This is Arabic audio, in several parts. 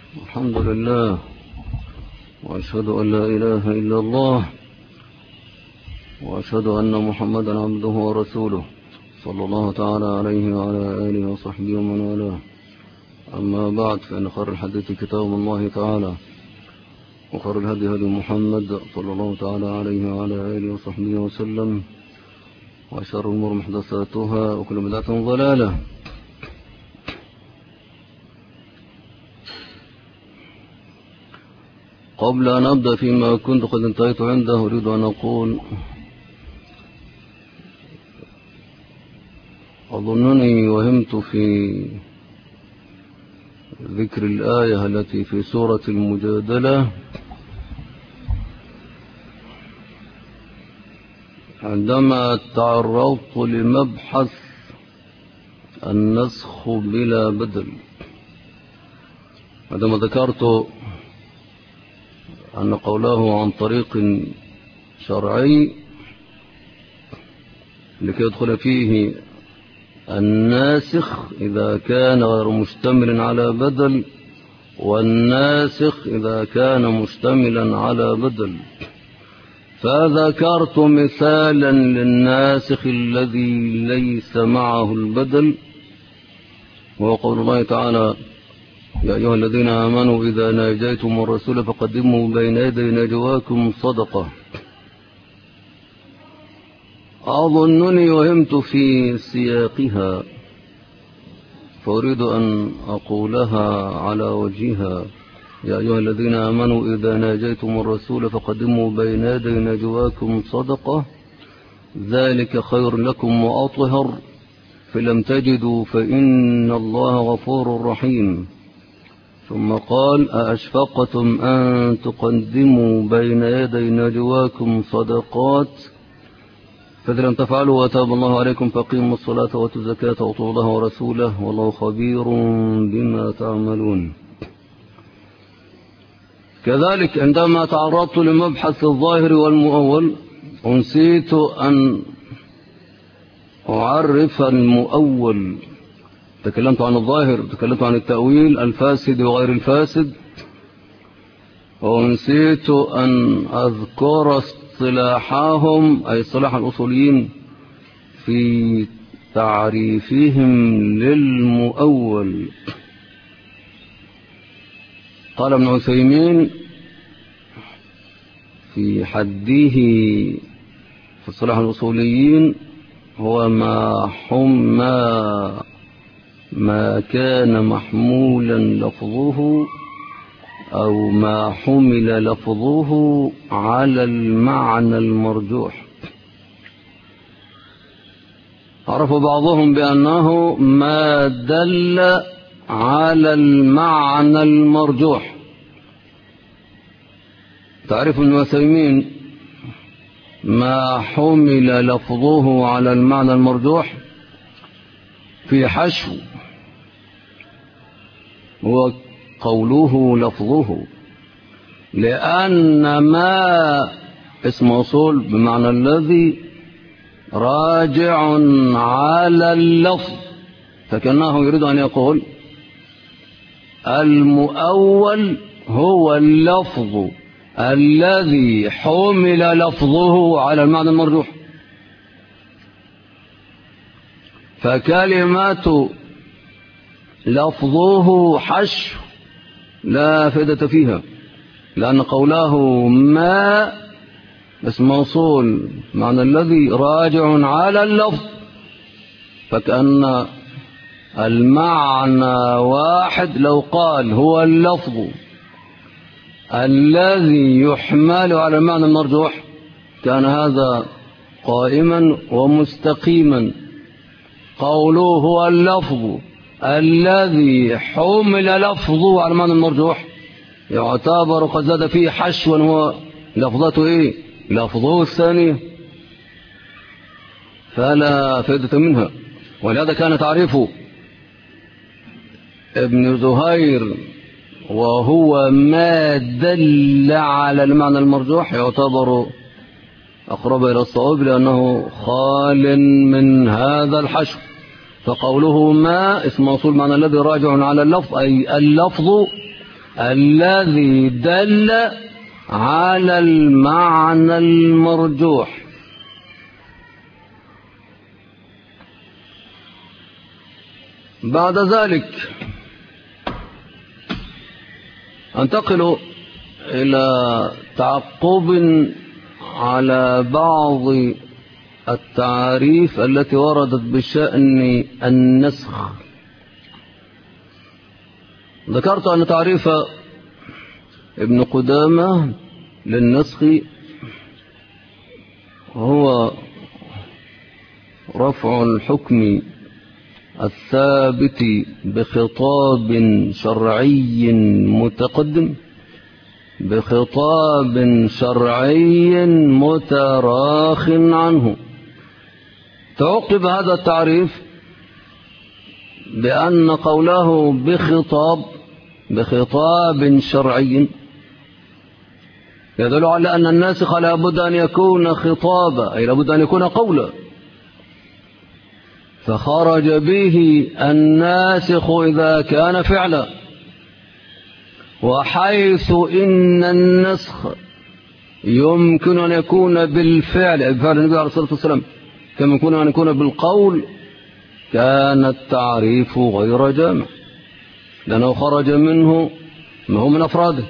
الحمد لله، وأشهد أن لا إله إلا الله، وأشهد أن محمدا عبده ورسوله صلى الله تعالى عليه وعلى آله وصحبه ومن والاه. أما بعد، فإن خير الحديث كتاب الله تعالى، وخير الهدي هدي محمد صلى الله تعالى عليه وعلى آله وصحبه وسلم، وشر الأمور محدثاتها، وكل بدعة ضلالة. قبل أن أبدأ فيما كنت قد انتهيت عنده، أريد أن أقول أظنني وهمت في ذكر الآية التي في سورة المجادلة عندما تعرضت لمبحث النسخ بلا بدل، عندما ذكرت أن قوله عن طريق شرعي لكي يدخل فيه الناسخ إذا كان غير مشتمل على بدل، والناسخ إذا كان مشتملا على بدل. فذكرت مثالا للناسخ الذي ليس معه البدل، وهو قول الله تعالى: يا أيها الذين آمنوا إذا ناجيتم الرسول فقدموا بين يدي نجواكم صدقة. أظنني وهمت في سياقها، فأريد أن أقولها على وجهها: يا أيها الذين آمنوا إذا ناجيتم الرسول فقدموا بين يدي نجواكم صدقة، ذلك خير لكم وأطهر، فلم تجدوا فإن الله غفور رحيم. ثم قال: أأشفقتم أن تقدموا بين يدي نجواكم صدقات، فإذا لم تفعلوا وتاب الله عليكم فأقيموا الصلاة وآتوا الزكاة وأطيعوا الله ورسوله والله خبير بما تعملون. كذلك عندما تعرضت لمبحث الظاهر والمؤول، أنسيت أن أعرف المؤول. تكلمت عن الظاهر، تكلمت عن التأويل الفاسد وغير الفاسد، ونسيت أن أذكر اصطلاحهم، أي اصطلاح الأصوليين في تعريفهم للمؤول. قال ابن عثيمين في حده في اصطلاح الأصوليين: هو ما كان محمولا لفظه أو ما حمل لفظه على المعنى المرجوح. عرف بعضهم بأنه ما دل على المعنى المرجوح. تعرف ابن عثيمين ما حمل لفظه على المعنى المرجوح في حشو، هو قوله لفظه، لأن ما اسم أصول بمعنى الذي راجع على اللفظ، فكأنه يريد أن يقول المؤول هو اللفظ الذي حمل لفظه على المعنى المرجوح. فكلمة لفظه حشو لا فائدة فيها، لأن قوله ما اسم موصول معنى الذي راجع على اللفظ، فكأن المعنى واحد. لو قال هو اللفظ الذي يحمل على المعنى المرجوح كان هذا قائما ومستقيما. قوله هو اللفظ الذي حمل لفظه على المعنى المرجوح يعتبر قد زاد فيه حشوا، هو لفظته ايه؟ لفظه الثانية، فلا فائدة منها. ولهذا كان تعريفه ابن زهير وهو ما دل على المعنى المرجوح يعتبر أقرب إلى الصواب، لأنه خال من هذا الحشو. فقوله ما اسم موصول معنى الذي راجع على اللفظ، أي اللفظ الذي دل على المعنى المرجوح. بعد ذلك انتقل إلى تعقب على بعض التعاريف التي وردت بشأن النسخ. ذكرت أن تعريف ابن قدامة للنسخ هو رفع الحكم الثابت بخطاب شرعي متقدم بخطاب شرعي متراخ عنه. تعقب هذا التعريف بأن قوله بخطاب شرعي يدل على أن الناسخ لابد أن يكون خطابا، أي لابد أن يكون قولا، فخرج به الناسخ إذا كان فعلا. وحيث إن النسخ يمكن أن يكون بالفعل، بفعل النبي عليه الصلاة والسلام، كما يمكن أن يكون بالقول، كان التعريف غير جامع لأنه خرج منه ما هو من أفراده.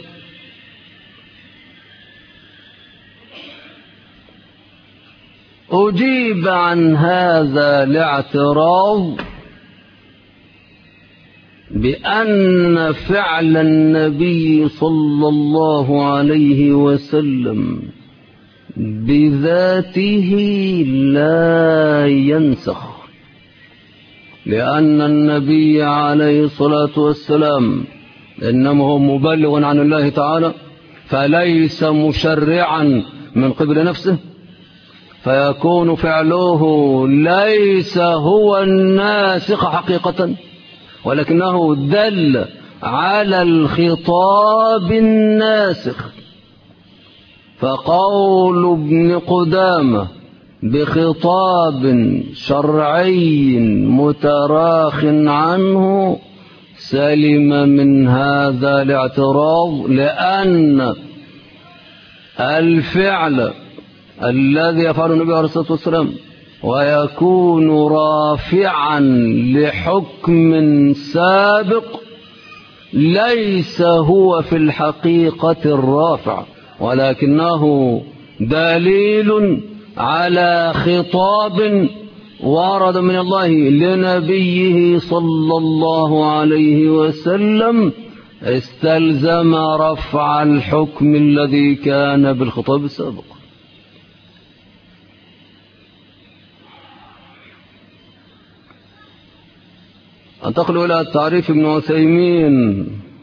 أجيب عن هذا الاعتراض بأن فعل النبي صلى الله عليه وسلم بذاته لا ينسخ، لأن النبي عليه الصلاة والسلام إنما هو مبلغ عن الله تعالى، فليس مشرعا من قبل نفسه، فيكون فعله ليس هو الناسخ حقيقة، ولكنه دل على الخطاب الناسخ. فقول ابن قدامة بخطاب شرعي متراخ عنه سلم من هذا الاعتراض، لأن الفعل الذي يفعل النبي عليه الصلاة والسلام ويكون رافعا لحكم سابق ليس هو في الحقيقة الرافع، ولكنه دليل على خطاب ورد من الله لنبيه صلى الله عليه وسلم، استلزم رفع الحكم الذي كان بالخطاب السابق. انتقل إلى تعريف ابن عثيمين.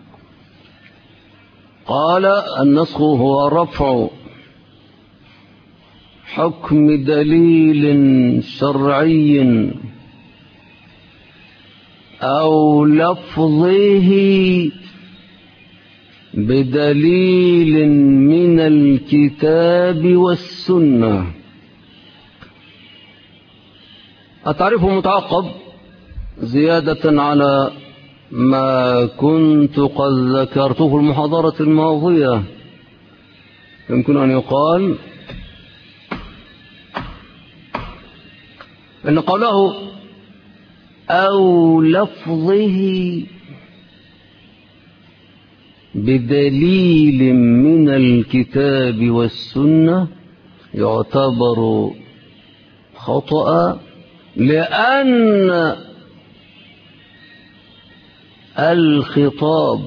قال: النسخ هو رفع حكم دليل شرعي أو لفظه بدليل من الكتاب والسنة. التعريف متعقب زيادة على ما كنت قد ذكرته في المحاضرة الماضية. يمكن أن يقال إن قوله أو لفظه بدليل من الكتاب والسنة يعتبر خطأ، لأن الخطاب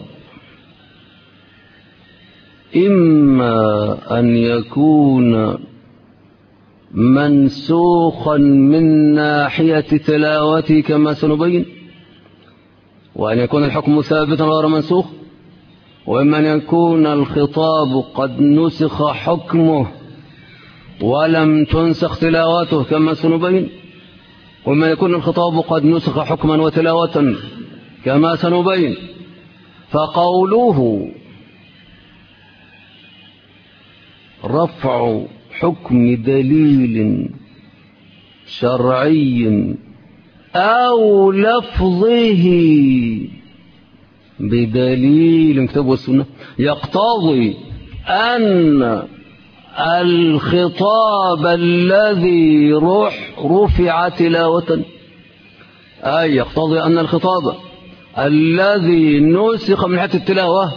إما أن يكون منسوخا من ناحية تلاوته كما سنبين، وأن يكون الحكم ثابتا غير منسوخ، وإما أن يكون الخطاب قد نسخ حكمه ولم تنسخ تلاوته كما سنبين، وإما يكون الخطاب قد نسخ حكما وتلاوة كما سنبين. فقوله رفع حكم دليل شرعي أو لفظه بدليل الكتاب والسنة يقتضي أن الخطاب الذي رفع تلاوة أي يقتضي أن الخطاب الذي نسخ من حيث التلاوة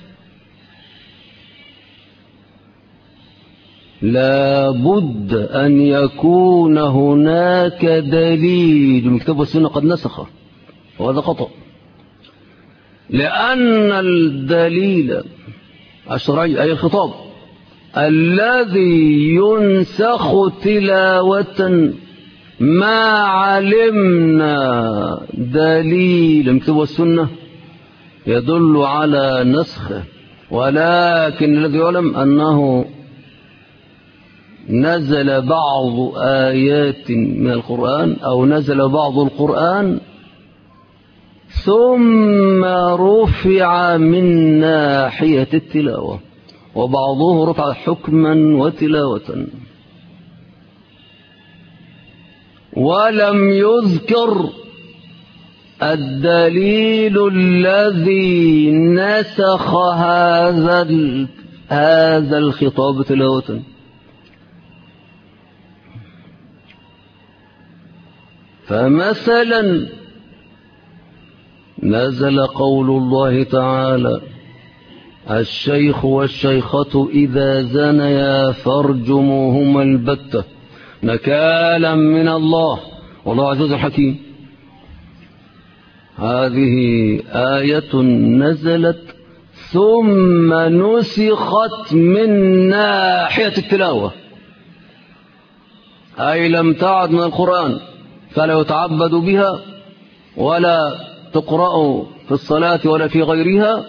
لا بد أن يكون هناك دليل من الكتاب والسنة قد نسخه، وهذا خطأ، لأن الدليل الشرعي أي الخطاب الذي ينسخ تلاوة ما علمنا دليل من الكتاب والسنة يدل على نسخه، ولكن الذي يعلم أنه نزل بعض آيات من القرآن أو نزل بعض القرآن ثم رفع من ناحية التلاوة، وبعضه رفع حكما وتلاوة، ولم يذكر الدليل الذي نسخ هذا الخطاب تلاوة. فمثلا نزل قول الله تعالى الشيخ والشيخة إذا زنيا فارجموهما البتة نكالا من الله والله عزيز حكيم. هذه آية نزلت ثم نسخت من ناحية التلاوة، أي لم تعد من القرآن فلا يتعبد بها ولا تقرأ في الصلاة ولا في غيرها،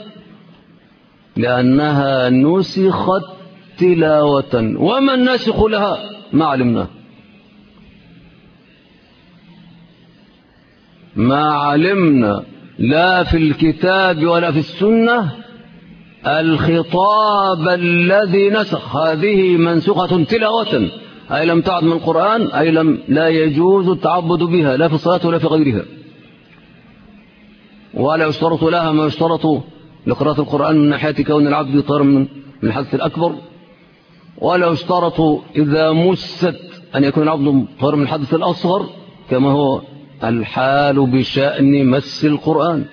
لأنها نسخت تلاوة. وما الناسخ لها؟ ما علمنا، ما علمنا لا في الكتاب ولا في السنة الخطاب الذي نسخ. هذه منسوخة تلاوة، أي لم تعد من القرآن، أي لا يجوز التعبد بها لا في الصلاة ولا في غيرها، ولا يشترط لها ما يشترط لقراءة القرآن من ناحية كون العبد طاهر من الحدث الأكبر، ولا يشترط إذا مست أن يكون العبد طاهر من الحدث الأصغر كما هو الحال بشأن مس القرآن.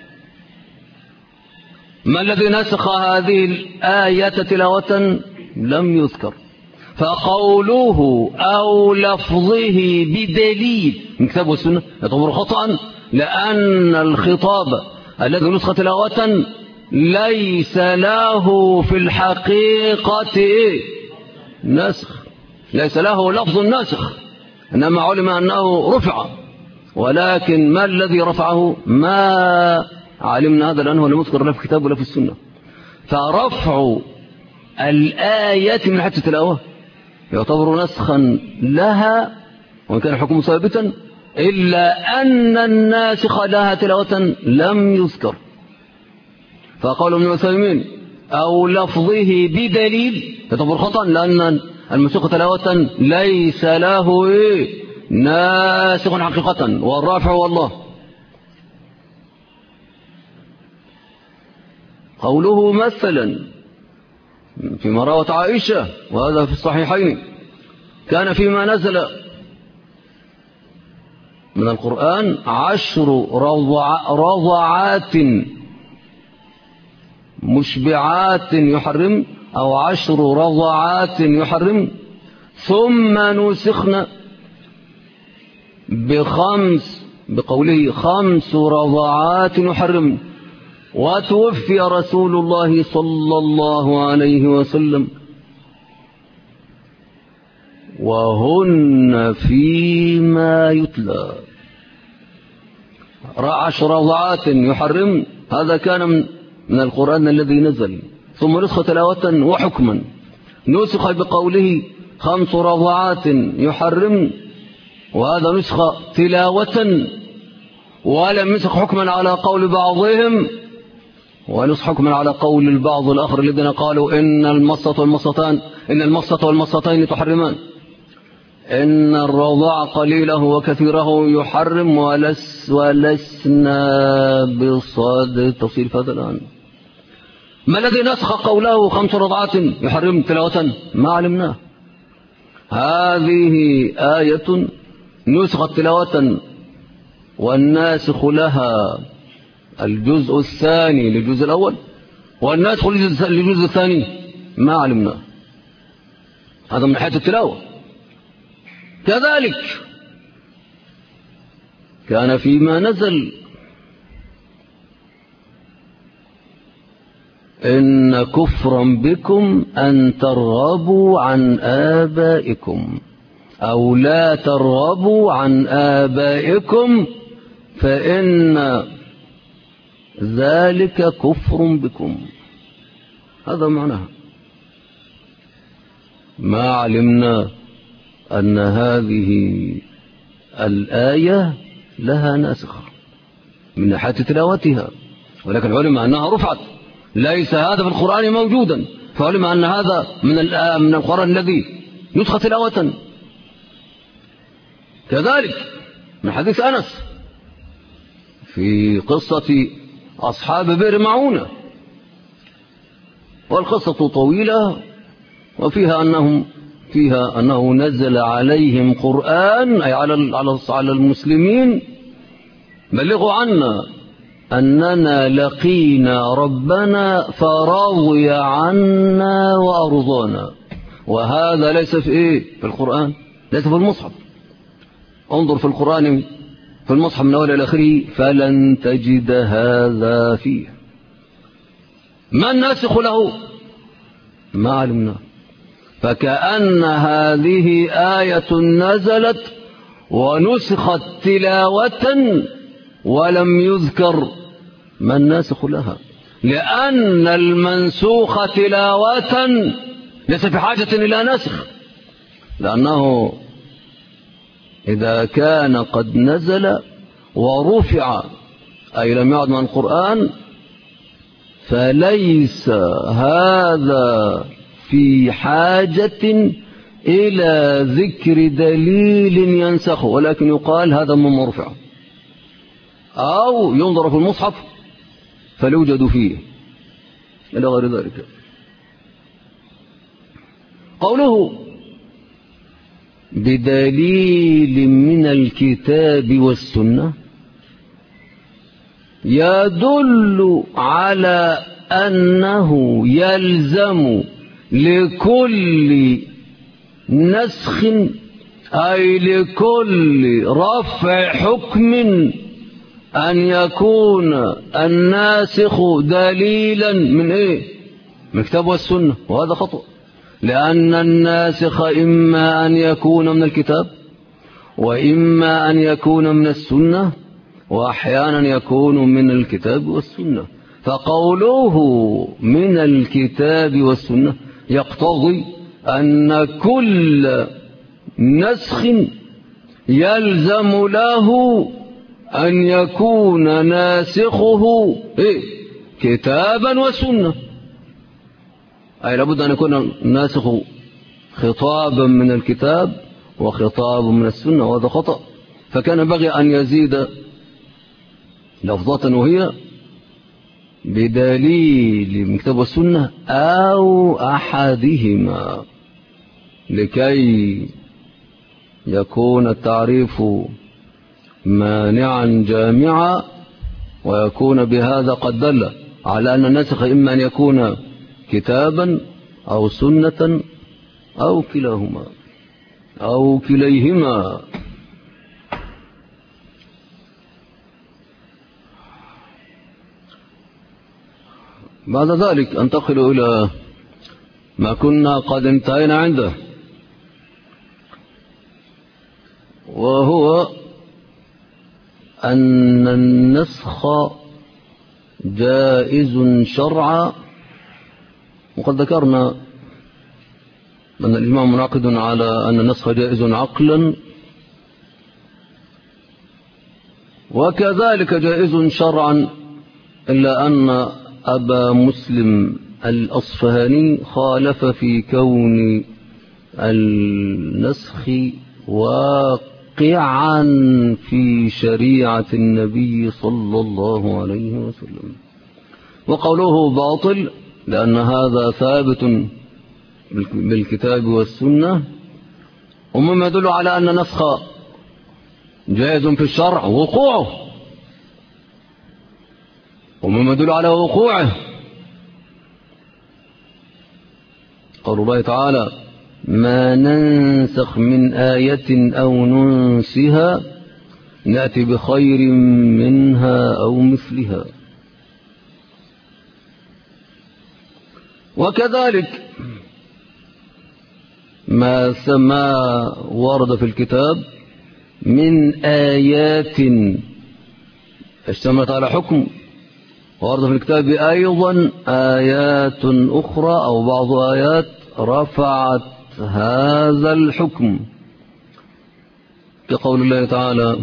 ما الذي نسخ هذه الآية تلاوة؟ لم يذكر. فقوله أو لفظه بدليل من كتاب والسنة يعتبر خطأ، لأن الخطاب الذي نسخ تلاوة ليس له في الحقيقة نسخ، ليس له لفظ ناسخ، إنما علم أنه رفع، ولكن ما الذي رفعه؟ ما علمنا هذا، لأنه لم يذكر لا في الكتاب ولا في السنة. فرفع الآية من حيث التلاوة يعتبر نسخا لها وإن كان الحكم ثابتا، إلا أن الناسخ لها تلاوة لم يذكر. فقالوا ابن عثيمين أو لفظه بدليل يعتبر خطأ، لأن المنسوخ تلاوة ليس له ناسخ حقيقة، والرافع والله. قوله مثلا فيما روت عائشة وهذا في الصحيحين كان فيما نزل من القرآن 10 رضعات مشبعات يحرم أو 10 رضعات يحرم، ثم نسخنا بقوله 5 رضعات يحرم، وتوفي رسول الله صلى الله عليه وسلم وهن فيما يتلى. 10 رضعات يحرم، هذا كان من القرآن الذي نزل، ثم نسخ تلاوة وحكما، نسخ بقوله 5 رضعات يحرم، وهذا نسخ تلاوة، ولم ينسخ حكما على قول بعضهم، ونسخ حكما على قول البعض الآخر الذين قالوا إن المصة والمصتين تحرمان، إن الرضاع قليله وكثيره يحرم، ولا ولسنا بصاد تفصيل هذا الآن. ما الذي نسخ قوله 5 رضعات يحرم تلاوة؟ ما علمناه. هذه آية نسخت تلاوة والناسخ لها الجزء الثاني للجزء الأول والناسخ للجزء الثاني ما علمناه. هذا من حيث التلاوة. كذلك كان فيما نزل إن كفرا بكم أن ترغبوا عن آبائكم أو لا ترغبوا عن آبائكم فإن ذلك كفر بكم. هذا معناها. ما علمنا أن هذه الآية لها ناسخ من ناحية تلاوتها، ولكن علم أنها رفعت. ليس هذا في القرآن موجودا، فعلم أن هذا من القرآن الذي نسخ تلاوة. كذلك من حديث أنس في قصة أصحاب بئر معونة، والقصة طويلة وفيها أنه نزل عليهم قرآن أي على المسلمين بلغوا عنا أننا لقينا ربنا فرضي عنا وأرضانا. وهذا ليس في القرآن، ليس في المصحف. انظر في القرآن في المصحف من أول إلى آخره فلن تجد هذا فيه. ما الناسخ له؟ ما علمنا. فكأن هذه آية نزلت ونسخت تلاوة ولم يذكر ما الناسخ لها، لأن المنسوخ تلاوة ليس في حاجة إلى نسخ، لأنه إذا كان قد نزل ورفع أي لم يعد من القرآن فليس هذا في حاجة إلى ذكر دليل ينسخه، ولكن يقال هذا من مرفع أو ينظر في المصحف فليوجد فيه إلى غير ذلك. قوله بدليل من الكتاب والسنة يدل على أنه يلزم لكل نسخ أي لكل رفع حكم أن يكون الناسخ دليلا من من الكتاب والسنة، وهذا خطأ، لأن الناسخ إما أن يكون من الكتاب وإما أن يكون من السنة، وأحيانا يكون من الكتاب والسنة. فقوله من الكتاب والسنة يقتضي أن كل نسخ يلزم له أن يكون ناسخه كتابا وسنة، أي لابد أن يكون الناسخ خطابا من الكتاب وخطاب من السنة، وهذا خطأ. فكان بغي أن يزيد لفظة وهي بدليل من الكتاب والسنة أو أحدهما، لكي يكون التعريف مانعا جامعا ويكون بهذا قد دل على أن الناسخ إما أن يكون كتابا أو سنة أو كلاهما أو كليهما. بعد ذلك أنتقل إلى ما كنا قد انتهينا عنده، وهو أن النسخ جائز شرعا. وقد ذكرنا أن الإجماع منعقد على أن النسخ جائز عقلا، وكذلك جائز شرعا، إلا أن أبا مسلم الأصفهاني خالف في كون النسخ موقعا في شريعة النبي صلى الله عليه وسلم. وقوله باطل لأن هذا ثابت بالكتاب والسنة، ومما يدل على أن نسخ جائز في الشرع وقوعه، ومما يدل على وقوعه قول الله تعالى: ما ننسخ من آية أو ننسها نأتي بخير منها أو مثلها. وكذلك ما ورد في الكتاب من آيات اشتملت على حكم، ورد في الكتاب أيضا آيات أخرى أو بعض آيات رفعت هذا الحكم، كقول الله تعالى: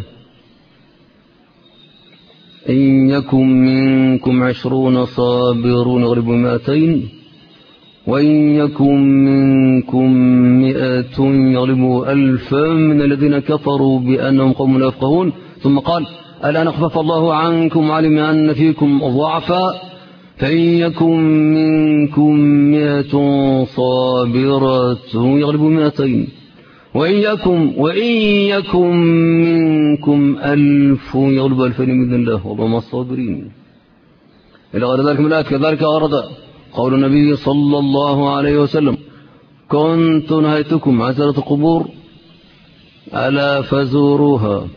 إن يكن منكم 20 صابرون يغلبوا 200 وإن يكن منكم 100 يغلبوا 1000 من الذين كفروا بأنهم قوم لا يفقهون. ثم قال: الآن خفف الله عنكم وعلم أن فيكم ضعفا فإن يكن منكم 100 صابرة يغلبوا 200 وإن يكن منكم 1000 يغلبوا 2000 بإذن الله وما الصابرين إلى غير ذلك من الآيات. كذلك ورد قول النبي صلى الله عليه وسلم: كنت نهيتكم عن زيارة القبور ألا فزوروها.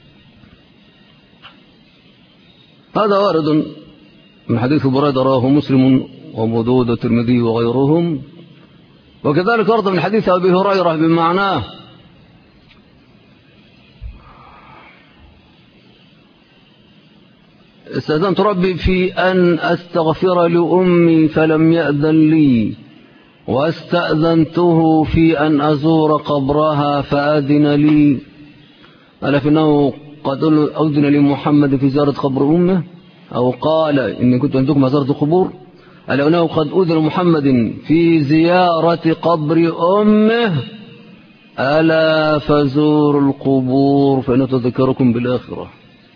هذا وارد من حديث بريدة رواه مسلم وأبو داود والترمذي وغيرهم. وكذلك ورد من حديث أبي هريرة بمعناه: استأذنت ربي في أن أستغفر لأمي فلم يأذن لي، واستأذنته في أن أزور قبرها فأذن لي. ألا فإنه قد أذن لمحمد في زيارة قبر أمه، أو قال إني كنت عندكم زيارة القبور. ألا أنه قد أذن محمد في زيارة قبر أمه. ألا فزوروا القبور فإن تذكركم بالآخرة.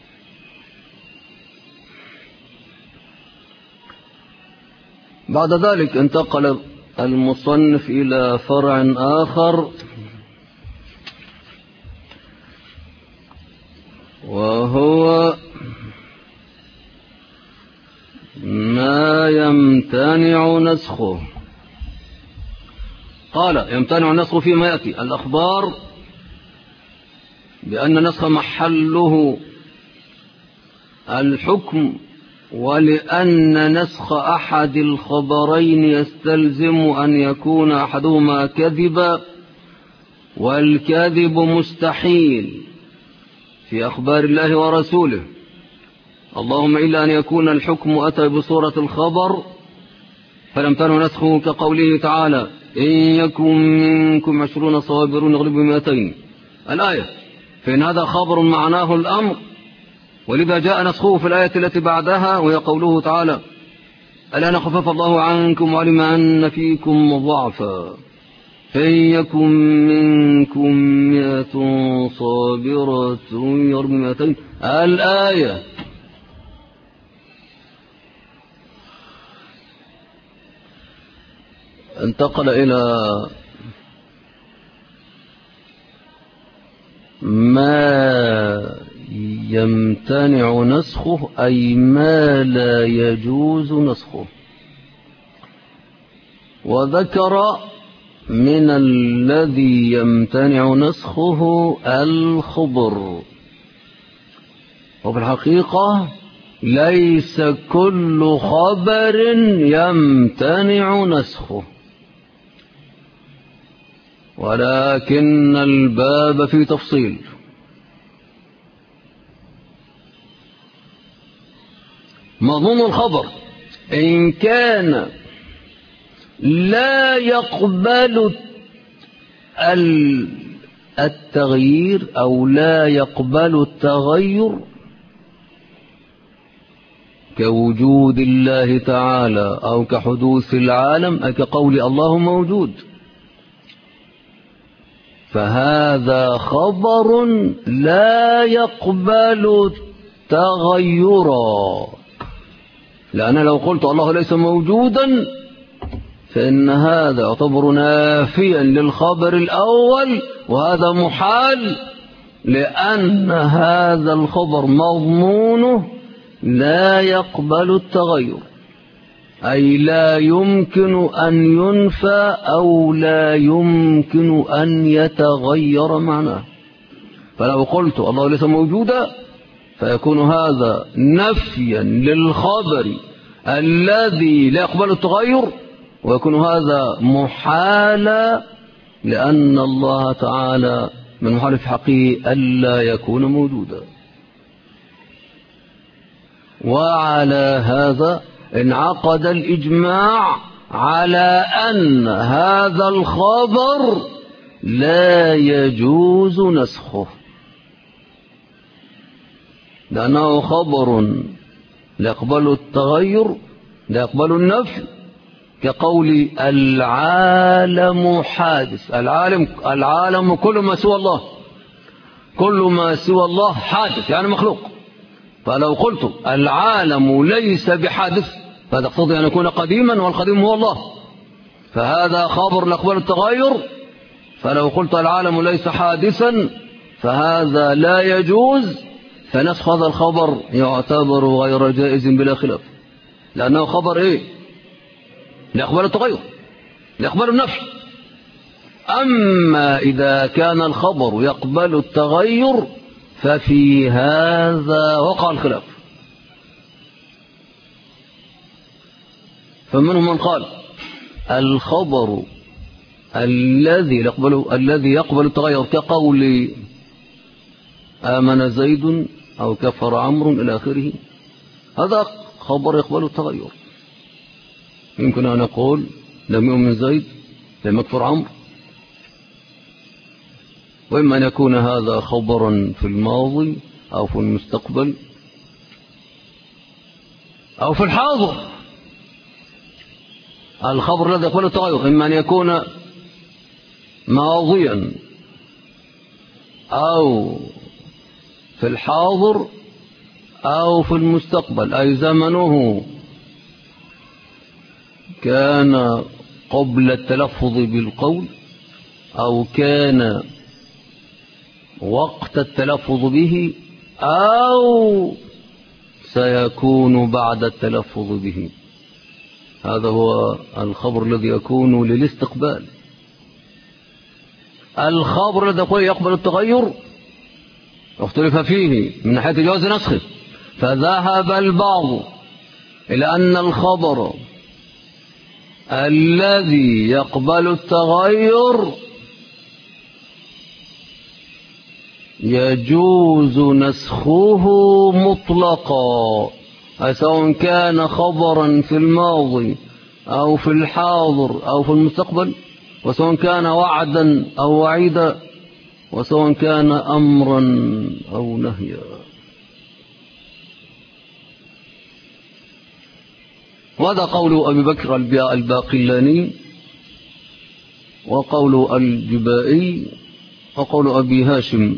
بعد ذلك انتقل المصنف إلى فرع آخر، وهو ما يمتنع نسخه. قال: يمتنع نسخه فيما يأتي الأخبار بأن نسخ محله الحكم، ولأن نسخ أحد الخبرين يستلزم أن يكون أحدهما كذبا، والكذب مستحيل في أخبار الله ورسوله، اللهم إلا أن يكون الحكم أتى بصورة الخبر فلم تنه نسخه، كقوله تعالى: إن يكن منكم 20 صابرون يغلبوا 200 الآية، فإن هذا خبر معناه الأمر، ولذا جاء نسخه في الآية التي بعدها وهي قوله تعالى: الآن خفف الله عنكم وعلم أن فيكم ضعفا فإن يكن منكم 100 صابرة يغلبوا 200 الآية. انتقل إلى ما يمتنع نسخه، أي ما لا يجوز نسخه، وذكر من الذي يمتنع نسخه الخبر. وفي الحقيقة ليس كل خبر يمتنع نسخه، ولكن الباب في تفصيل. مضمون الخبر إن كان لا يقبل التغيير أو لا يقبل التغير، كوجود الله تعالى أو كحدوث العالم، كقول الله موجود، فهذا خبر لا يقبل تغيرا، لأن لو قلت الله ليس موجودا فإن هذا يعتبر نافيا للخبر الأول، وهذا محال، لأن هذا الخبر مضمونه لا يقبل التغير، أي لا يمكن أن ينفى أو لا يمكن أن يتغير معناه. فلو قلت الله ليس موجودا فيكون هذا نفيا للخبر الذي لا يقبل التغير، ويكون هذا محالا، لأن الله تعالى من محال في حقه ألا يكون موجودا. وعلى هذا انعقد الإجماع على أن هذا الخبر لا يجوز نسخه، لأنه خبر لا يقبل التغير لا يقبل النفي، كقول العالم حادث. العالم كل ما سوى الله، كل ما سوى الله حادث يعني مخلوق. فلو قلت العالم ليس بحادث فتقتضي أن يكون قديما، والقديم هو الله، فهذا خبر لا يقبل التغير. فلو قلت العالم ليس حادثا فهذا لا يجوز، فنسخ هذا الخبر يعتبر غير جائز بلا خلاف، لأنه خبر إيه؟ لا يقبل التغير لا يقبل النفي. أما إذا كان الخبر يقبل التغير ففي هذا وقع الخلاف. فمنهم من قال الخبر الذي يقبل التغير كقول آمن زيد أو كفر عمرو إلى آخره، هذا خبر يقبل التغير. يمكن أن نقول لم يؤمن زيد لم يكفر عمرو، وإما أن يكون هذا خبرا في الماضي أو في المستقبل أو في الحاضر. الخبر الذي يقبل التغير إما أن يكون ماضيا أو في الحاضر أو في المستقبل، أي زمنه كان قبل التلفظ بالقول أو كان وقت التلفظ به أو سيكون بعد التلفظ به. هذا هو الخبر الذي يكون للاستقبال. الخبر الذي يقبل التغير اختلف فيه من ناحية جواز نسخه، فذهب البعض إلى أن الخبر الذي يقبل التغير يجوز نسخه مطلقا، سواء كان خبرا في الماضي أو في الحاضر أو في المستقبل، وسواء كان وعدا أو وعيدا، وسواء كان أمرا أو نهيا. وهذا قول أبي بكر الباقلاني، وقول الجبائي، وقول أبي هاشم،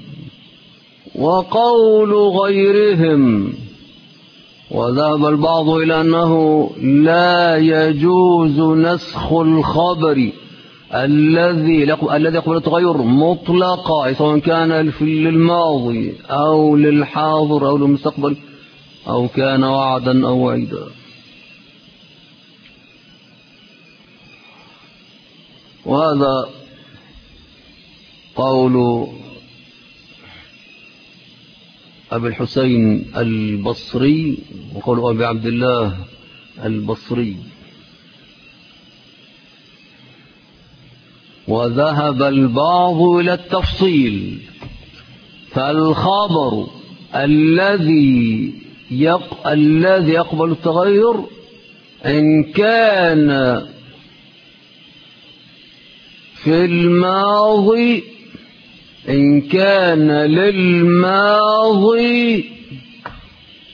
وقول غيرهم. وذهب البعض إلى أنه لا يجوز نسخ الخبر الذي يقبل التغير مطلقا، سواء كان للماضي أو للحاضر أو للمستقبل أو كان وعدا أو وعيدا. وهذا قول أبي الحسين البصري وقول أبي عبد الله البصري. وذهب البعض إلى التفصيل، فالخبر الذي يقبل التغير إن كان في الماضي، إن كان للماضي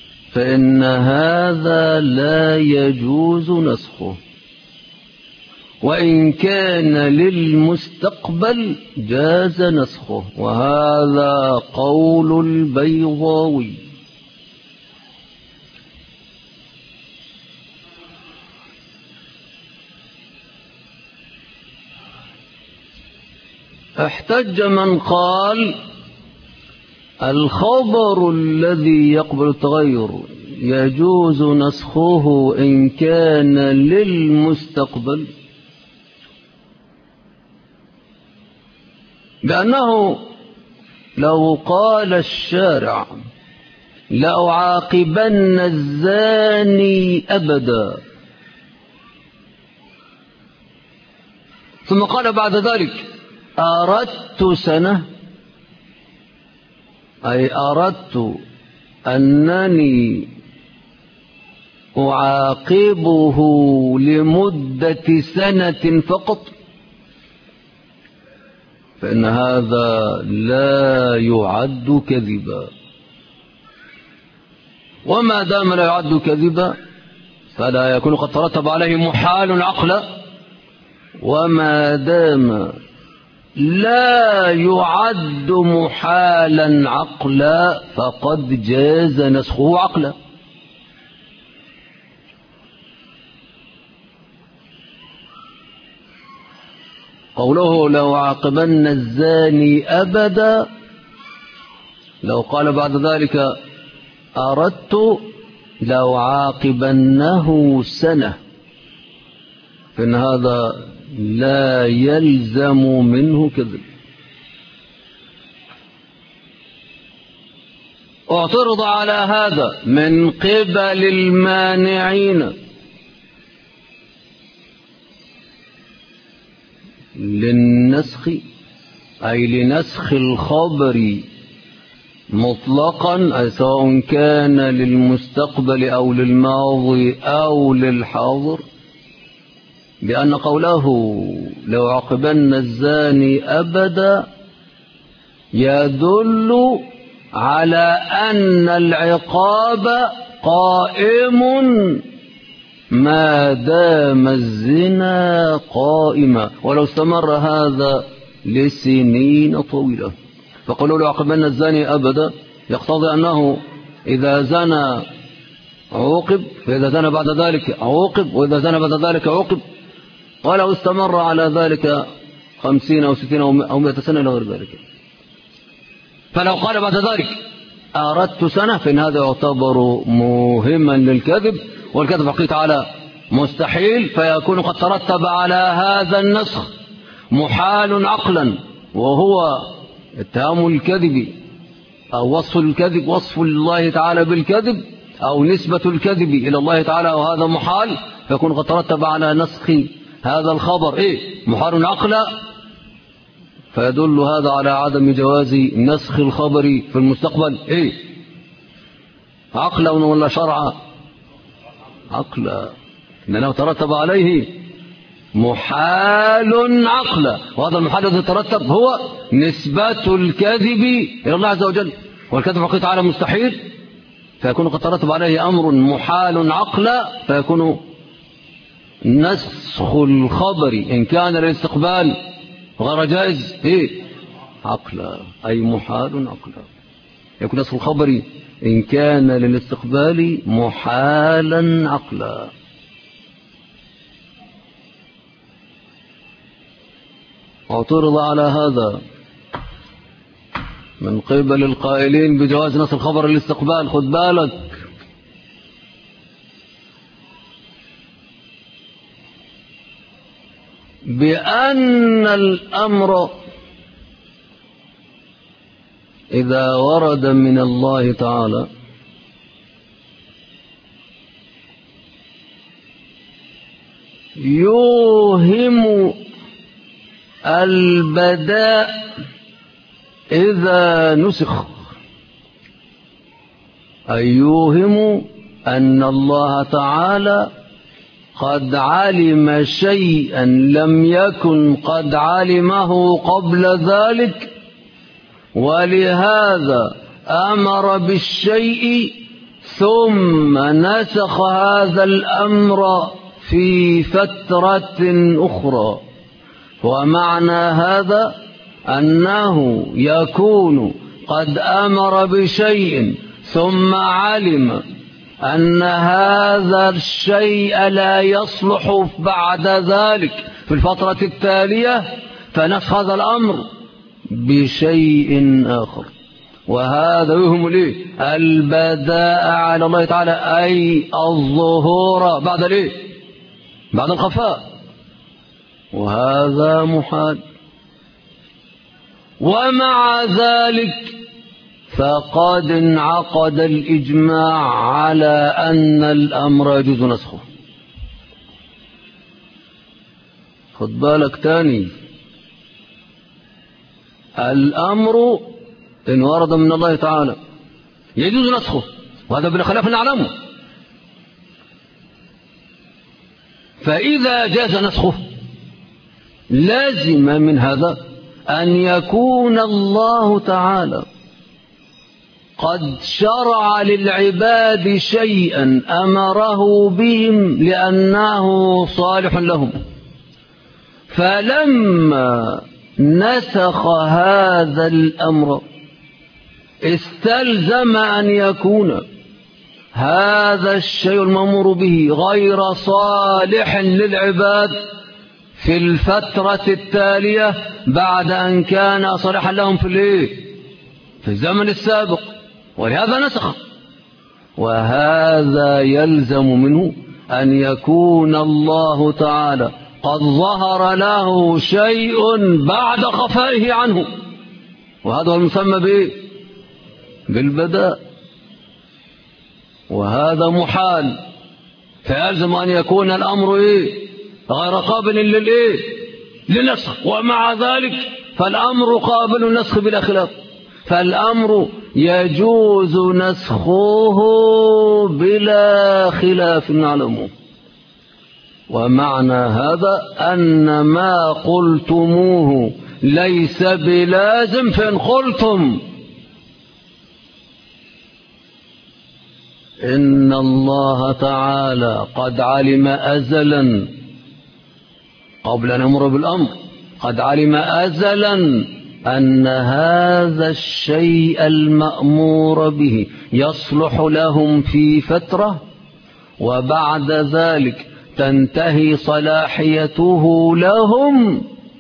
فإن هذا لا يجوز نسخه، وإن كان للمستقبل جاز نسخه، وهذا قول البيضاوي. احتج من قال الخبر الذي يقبل التغير يجوز نسخه إن كان للمستقبل، بأنه لو قال الشارع لأعاقبن الزاني أبدا، ثم قال بعد ذلك أردت سنة، أي أردت أنني أعاقبه لمدة سنة فقط، فإن هذا لا يعد كذبا. وما دام لا يعد كذبا فلا يكون قد ترتب عليه محال عقلا، وما دام لا يعد محالا عقلا فقد جاز نسخه عقلا. قوله لو عاقبن الزاني أبدا، لو قال بعد ذلك أردت لو عاقبنه سنة، فإن هذا لا يلزم منه كذب. اعترض على هذا من قبل المانعين للنسخ، أي لنسخ الخبر مطلقا، أي سواء كان للمستقبل أو للماضي أو للحاضر، بأن قوله لو عاقبن الزاني أبدا يدل على أن العقاب قائم ما دام الزنا قائما، ولو استمر هذا لسنين طويلة. فقالوا لو عاقبن الزاني أبدا يقتضي أنه إذا زنى عوقب، فإذا زنى بعد ذلك عوقب، وإذا زنى بعد ذلك عوقب، ولو استمر على ذلك 50 أو 60 أو 100 سنة إلى غير ذلك. فلو قال بعد ذلك أردت سنة فإن هذا يعتبر موهما للكذب، والكذب حقيقة تعالى مستحيل، فيكون قد ترتب على هذا النسخ محال عقلا، وهو اتهام الكذب أو وصف الكذب، وصف الله تعالى بالكذب، أو نسبة الكذب إلى الله تعالى، وهذا محال، فيكون قد ترتب على نسخ هذا الخبر محال عقلا، فيدل هذا على عدم جواز نسخ الخبر في المستقبل عقلا ولا شرعا؟ عقلا، لأنه ترتب عليه محال عقلا، وهذا المحال الذي ترتب هو نسبة الكذب إلى الله عز وجل، والكذب حقيقة تعالى مستحيل، فيكون قد ترتب عليه أمر محال عقلا، فيكون نسخ الخبر إن كان للاستقبال غير جائز عقلا، أي محال عقلا. يكون نسخ الخبر إن كان للاستقبال محالا عقلا. اعترض على هذا من قبل القائلين بجواز نسخ الخبر للاستقبال. خد بالك، بأن الأمر إذا ورد من الله تعالى يوهم البداء إذا نسخ، أي يوهم أن الله تعالى قد علم شيئا لم يكن قد علمه قبل ذلك، ولهذا أمر بالشيء ثم نسخ هذا الأمر في فترة أخرى. ومعنى هذا أنه يكون قد أمر بشيء ثم علم أن هذا الشيء لا يصلح بعد ذلك في الفترة التالية، فنسخ هذا الأمر بشيء آخر. وهذا يهم ليه البداء على الله تعالى، أي الظهور بعد ليه بعد الخفاء، وهذا محال. ومع ذلك فقد انعقد الإجماع على أن الأمر يجوز نسخه. خد بالك تاني، الأمر إن ورد من الله تعالى يجوز نسخه، وهذا بلا خلاف نعلمه. فإذا جاز نسخه لازم من هذا أن يكون الله تعالى قد شرع للعباد شيئا أمره بهم لأنه صالح لهم، فلما نسخ هذا الأمر استلزم أن يكون هذا الشيء المأمور به غير صالح للعباد في الفترة التالية بعد أن كان صالحا لهم في الزمن السابق، ولهذا نسخ. وهذا يلزم منه أن يكون الله تعالى قد ظهر له شيء بعد خفائه عنه، وهذا هو المسمى بالبداء، وهذا محال. فيلزم أن يكون الأمر غير قابل للنسخ، ومع ذلك فالأمر قابل للنسخ بلا خلاف، فالأمر يجوز نسخه بلا خلاف نعلمه. ومعنى هذا أن ما قلتموه ليس بلازم، فإن قلتم إن الله تعالى قد علم أزلا قبل أن يمر بالأمر، قد علم أزلا أن هذا الشيء المأمور به يصلح لهم في فترة، وبعد ذلك تنتهي صلاحيته لهم،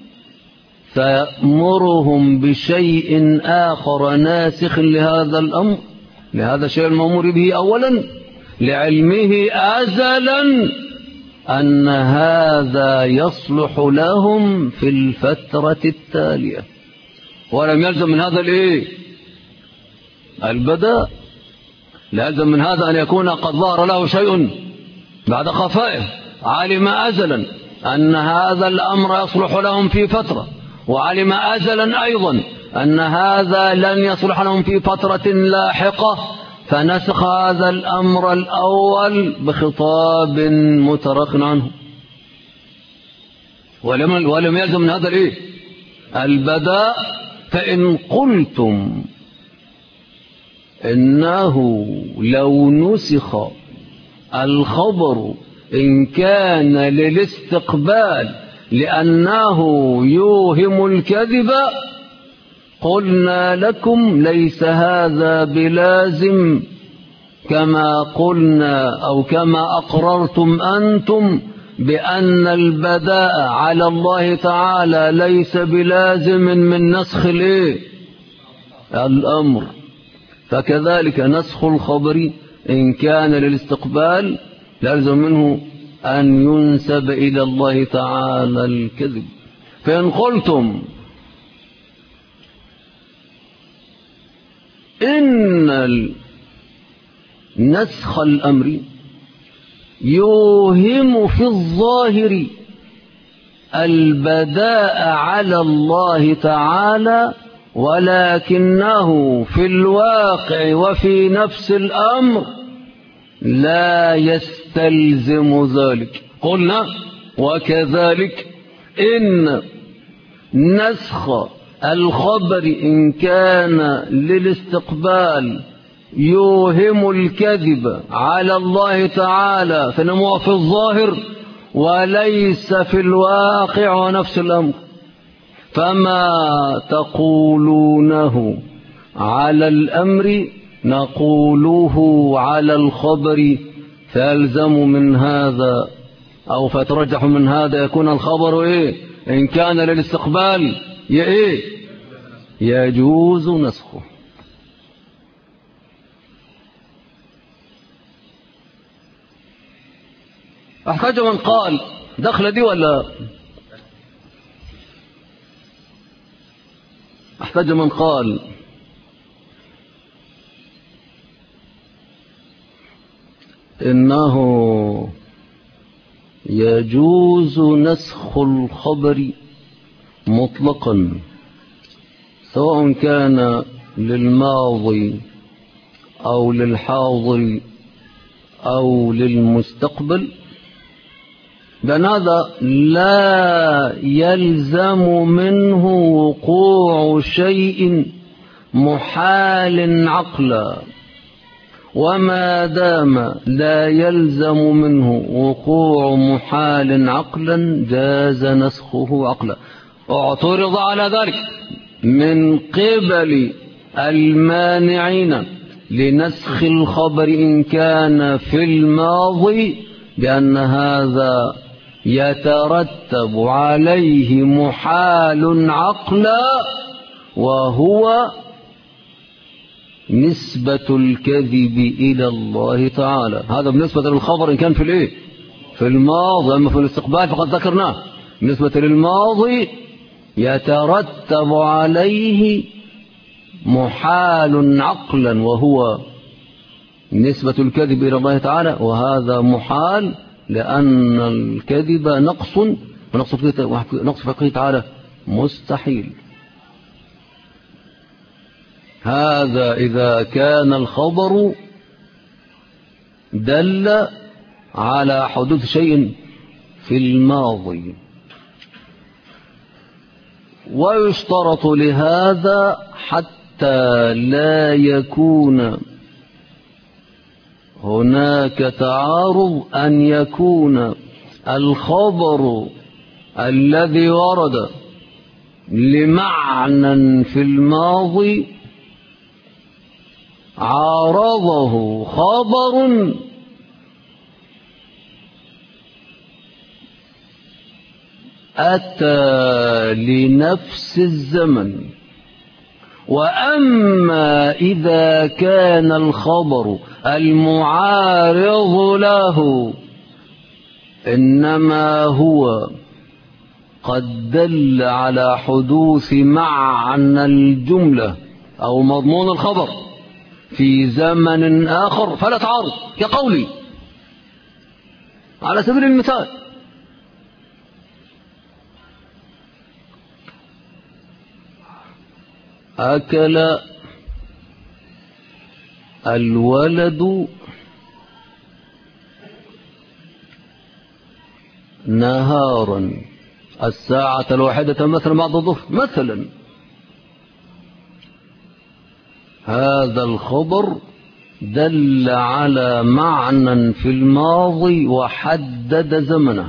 فيأمرهم بشيء آخر ناسخ لهذا الأمر، لهذا الشيء المأمور به أولا، لعلمه أزلا أن هذا يصلح لهم في الفترة التالية. ولم يلزم من هذا البداء، لازم من هذا أن يكون قد ظهر له شيء بعد خفائه، علم أزلا أن هذا الأمر يصلح لهم في فترة، وعلم أزلا أيضا أن هذا لن يصلح لهم في فترة لاحقة، فنسخ هذا الأمر الأول بخطاب مترك عنه. ولم يلزم من هذا البداء. فإن قلتم إنه لو نسخ الخبر إن كان للاستقبال لأنه يوهم الكذب، قلنا لكم ليس هذا بلازم، كما قلنا أو كما أقررتم أنتم بأن البداء على الله تعالى ليس بلازم من نسخ الأمر، فكذلك نسخ الخبر إن كان للاستقبال لازم منه أن ينسب إلى الله تعالى الكذب. فإن قلتم إن نسخ الأمر يوهم في الظاهر البداء على الله تعالى، ولكنه في الواقع وفي نفس الأمر لا يستلزم ذلك، قلنا وكذلك إن نسخ الخبر إن كان للاستقبال يوهم الكذب على الله تعالى فنمو في الظاهر، وليس في الواقع نفس الأمر، فما تقولونه على الأمر نقوله على الخبر، فيلزم من هذا أو فترجح من هذا يكون الخبر إن كان للاستقبال يجوز نسخه. احتاج من قال دخل دي ولا احتاج من قال إنه يجوز نسخ الخبر مطلقا سواء كان للماضي أو للحاضر أو للمستقبل، لأن هذا لا يلزم منه وقوع شيء محال عقلا، وما دام لا يلزم منه وقوع محال عقلا جاز نسخه عقلا. اعترض على ذلك من قبل المانعين لنسخ الخبر إن كان في الماضي بأن هذا يترتب عليه محال عقلا، وهو نسبة الكذب إلى الله تعالى. هذا بالنسبة للخبر إن كان في الماضي. أما في الاستقبال فقد ذكرناه بالنسبة للماضي يترتب عليه محال عقلا وهو نسبة الكذب إلى الله تعالى، وهذا محال لأن الكذب نقص، ونقص في حقه تعالى مستحيل. هذا إذا كان الخبر دل على حدوث شيء في الماضي. ويشترط لهذا حتى لا يكون هناك تعارض أن يكون الخبر الذي ورد لمعنى في الماضي عارضه خبر أتى لنفس الزمن. وأما إذا كان الخبر المعارض له إنما هو قد دل على حدوث معنى الجملة أو مضمون الخبر في زمن آخر فلا تعارض، كقولي على سبيل المثال: أكل الولد نهارا الساعة 1 مثلا بعد الظهر مثلا. هذا الخبر دل على معنى في الماضي وحدد زمنه.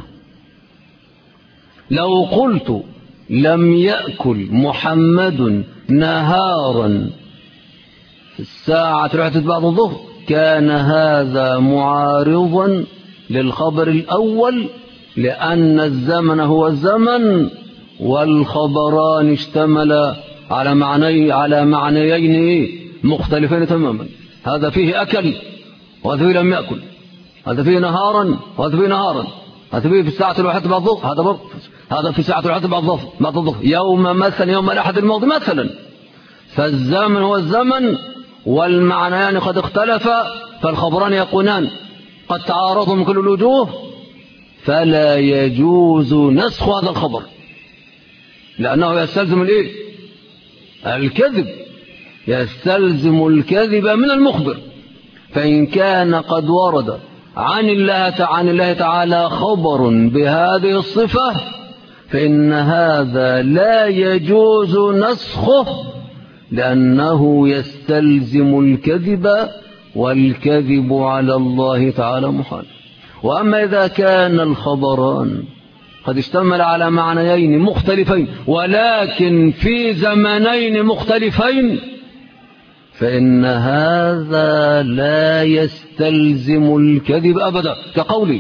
لو قلت لم يأكل محمد نهارا الساعة 1 بعد الظهر كان هذا معارضا للخبر الأول، لأن الزمن هو الزمن والخبران اشتملا على معنيين مختلفين تماما. هذا فيه أكل وهذا فيه لم يأكل، هذا فيه نهارا وهذا فيه نهارا، هذا فيه في الساعة 1 بعد الظهر، هذا في الساعة 1 بعد الظهر يوم مثلا يوم الأحد الماضي مثلا. فالزمن هو الزمن والمعنيان قد اختلفا، فالخبران يكونان قد تعارضوا من كل الوجوه، فلا يجوز نسخ هذا الخبر لأنه يستلزم الكذب، يستلزم الكذب من المخبر. فإن كان قد ورد عن الله تعالى خبر بهذه الصفة فإن هذا لا يجوز نسخه لأنه يستلزم الكذب، والكذب على الله تعالى محال. وأما إذا كان الخبران قد اشتمل على معنيين مختلفين ولكن في زمنين مختلفين فإن هذا لا يستلزم الكذب أبدا، كقولي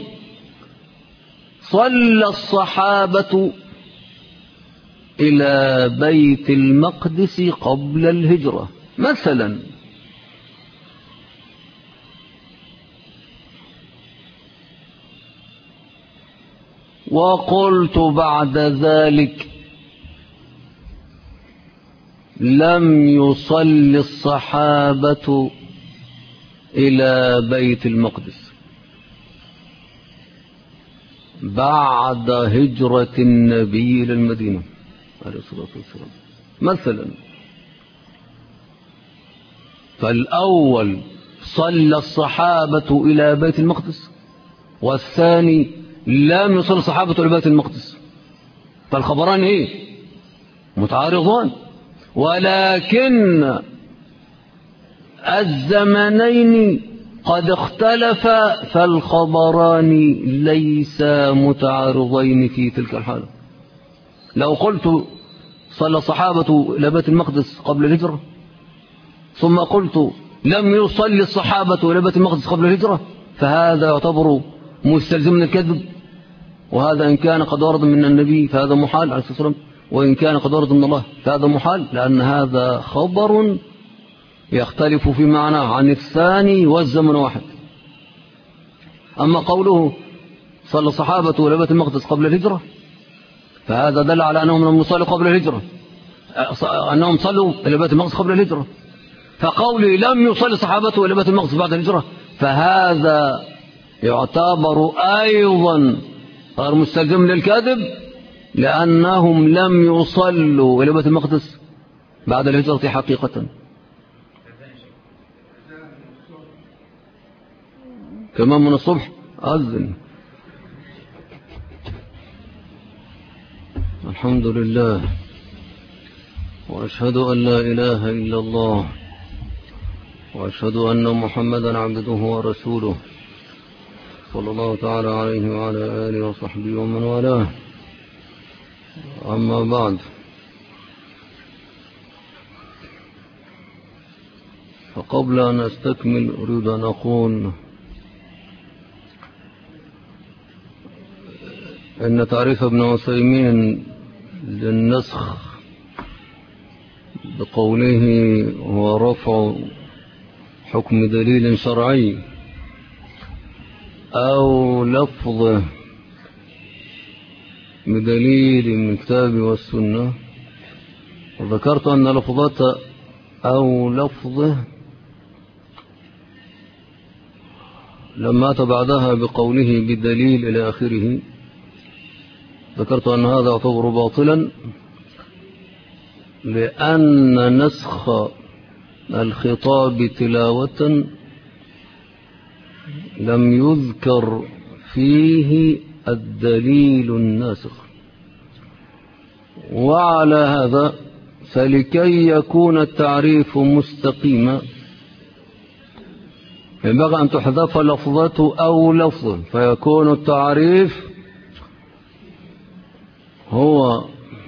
صلى الصحابة إلى بيت المقدس قبل الهجرة مثلا، وقلت بعد ذلك لم يصل الصحابة إلى بيت المقدس بعد هجرة النبي إلى المدينة عليه الصلاة والسلام مثلا. فالأول صلى الصحابة إلى بيت المقدس، والثاني لم يصل الصحابة إلى بيت المقدس، فالخبران إيه؟ متعارضان، ولكن الزمنين قد اختلفا فالخبران ليسا متعارضين في تلك الحالة. لو قلت صلى الصحابة إلى بيت المقدس قبل الهجرة ثم قلت لم يصلي الصحابة إلى بيت المقدس قبل الهجرة فهذا يعتبر مستلزم من الكذب، وهذا إن كان قد ورد من النبي فهذا محال عليه الصلاة والسلام، وإن كان قد ورد من الله فهذا محال، لأن هذا خبر يختلف في معناه عن الثاني والزمن واحد. أما قوله صلى الصحابة إلى بيت المقدس قبل الهجرة فهذا دل على أنهم لم يصلوا قبل الهجرة، أنهم صلوا إلى بيت المقدس قبل الهجرة. فقولي لم يصلي الصحابة إلى بيت المقدس بعد الهجرة فهذا يعتبر أيضا غير مستلزم للكذب، لأنهم لم يصلوا إلى بيت المقدس بعد الهجرة حقيقة. كمان من الصبح أذن. الحمد لله وأشهد أن لا إله إلا الله وأشهد أن محمدا عبده ورسوله صلى الله تعالى عليه وعلى آله وصحبه ومن والاه. أما بعد، فقبل أن أستكمل أريد أن أقول أن تعريف ابن عثيمين للنسخ بقوله هو رفع حكم دليل شرعي أو لفظه بدليل من الكتاب والسنة، وذكرت أن لفظة أو لفظه لما أتى بعدها بقوله بدليل إلى آخره ذكرت أن هذا يعتبر باطلا، لأن نسخ الخطاب تلاوة لم يذكر فيه الدليل الناسخ. وعلى هذا فلكي يكون التعريف مستقيما ينبغي أن تحذف لفظة أو لفظ، فيكون التعريف هو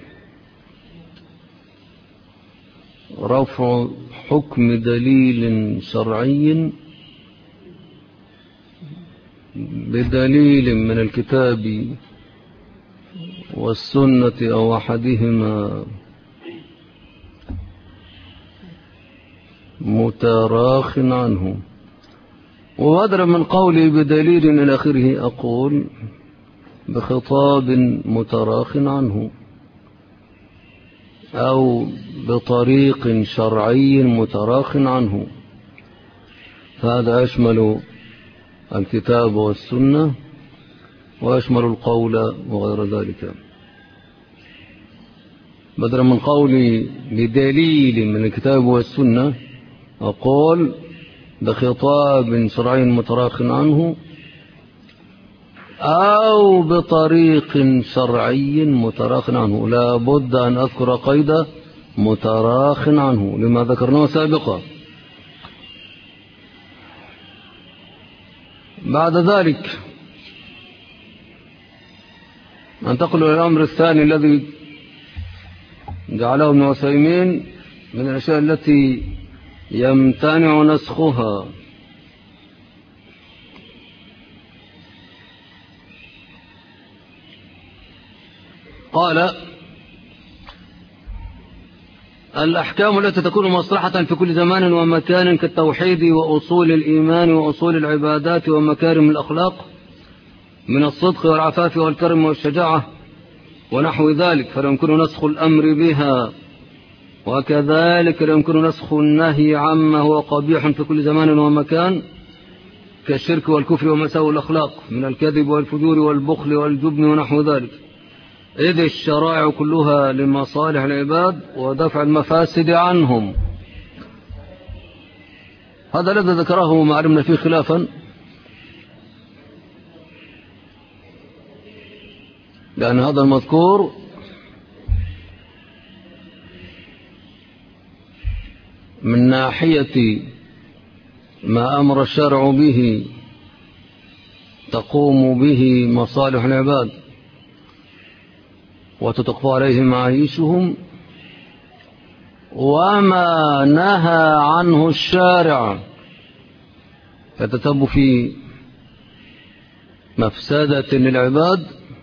رفع حكم دليل شرعي بدليل من الكتاب والسنة أو أحدهما متراخ عنه. وبدلا من قولي بدليل إلى آخره أقول بخطاب متراخ عنه أو بطريق شرعي متراخ عنه، فهذا يشمل الكتاب والسنة ويشمل القول وغير ذلك. بدلا من قولي بدليل من الكتاب والسنة أقول بخطاب شرعي متراخ عنه أو بطريق شرعي متراخ عنه. لا بد أن أذكر قيد متراخ عنه لما ذكرناه سابقا. بعد ذلك ننتقل إلى الأمر الثاني الذي جعله ابن عثيمين من الأشياء التي يمتنع نسخها. قال: الأحكام التي تكون مصلحة في كل زمان ومكان كالتوحيد وأصول الإيمان وأصول العبادات ومكارم الأخلاق من الصدق والعفاف والكرم والشجاعة ونحو ذلك، فلا يمكن نسخ الأمر بها، وكذلك لا يمكن نسخ النهي عما هو قبيح في كل زمان ومكان كالشرك والكفر ومساوئ الأخلاق من الكذب والفجور والبخل والجبن ونحو ذلك، إذ الشرائع كلها لمصالح العباد ودفع المفاسد عنهم. هذا الذي ذكره ما علمنا فيه خلافا، لأن هذا المذكور من ناحية ما أمر الشرع به تقوم به مصالح العباد وتتقفى عليهم معايشهم، وما نهى عنه الشارع يتتب في مفسدة للعباد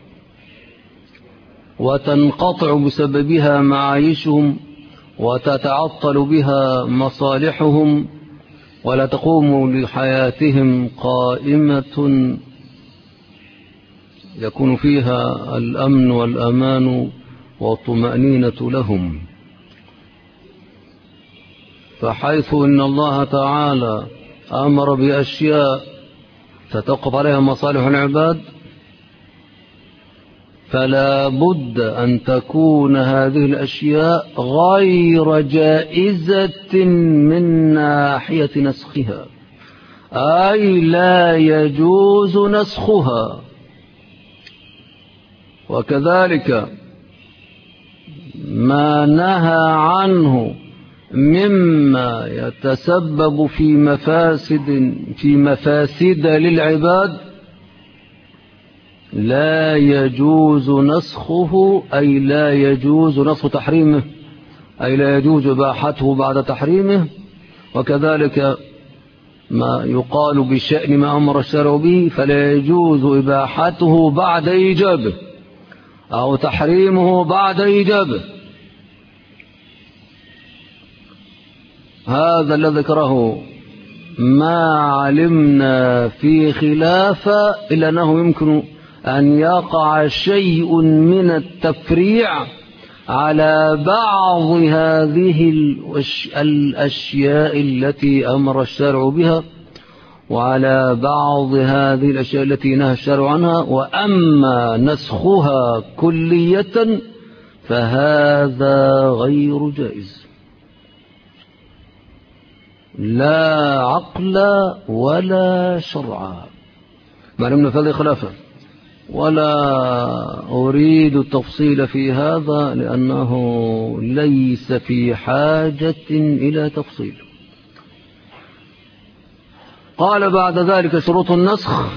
وتنقطع بسببها معايشهم وتتعطل بها مصالحهم ولا تقوم لحياتهم قائمة يكون فيها الأمن والأمان والطمأنينة لهم. فحيث إن الله تعالى أمر بأشياء تتوقف عليها مصالح العباد، فلا بد أن تكون هذه الأشياء غير جائزة من ناحية نسخها، أي لا يجوز نسخها. وكذلك ما نهى عنه مما يتسبب في مفاسد للعباد لا يجوز نسخه، أي لا يجوز نسخ تحريمه، أي لا يجوز إباحته بعد تحريمه. وكذلك ما يقال بشأن ما أمر الشرع به فلا يجوز إباحته بعد إيجابه أو تحريمه بعد إيجابه. هذا الذي ذكره ما علمنا في خلافة، إلا أنه يمكن أن يقع شيء من التفريع على بعض هذه الأشياء التي أمر الشرع بها وعلى بعض هذه الأشياء التي نهى الشرع عنها. وأما نسخها كلية فهذا غير جائز، لا عقل ولا شرع. معلومنا في هذه خلافة، ولا أريد التفصيل في هذا لأنه ليس في حاجة إلى تفصيل. قال بعد ذلك: شروط النسخ.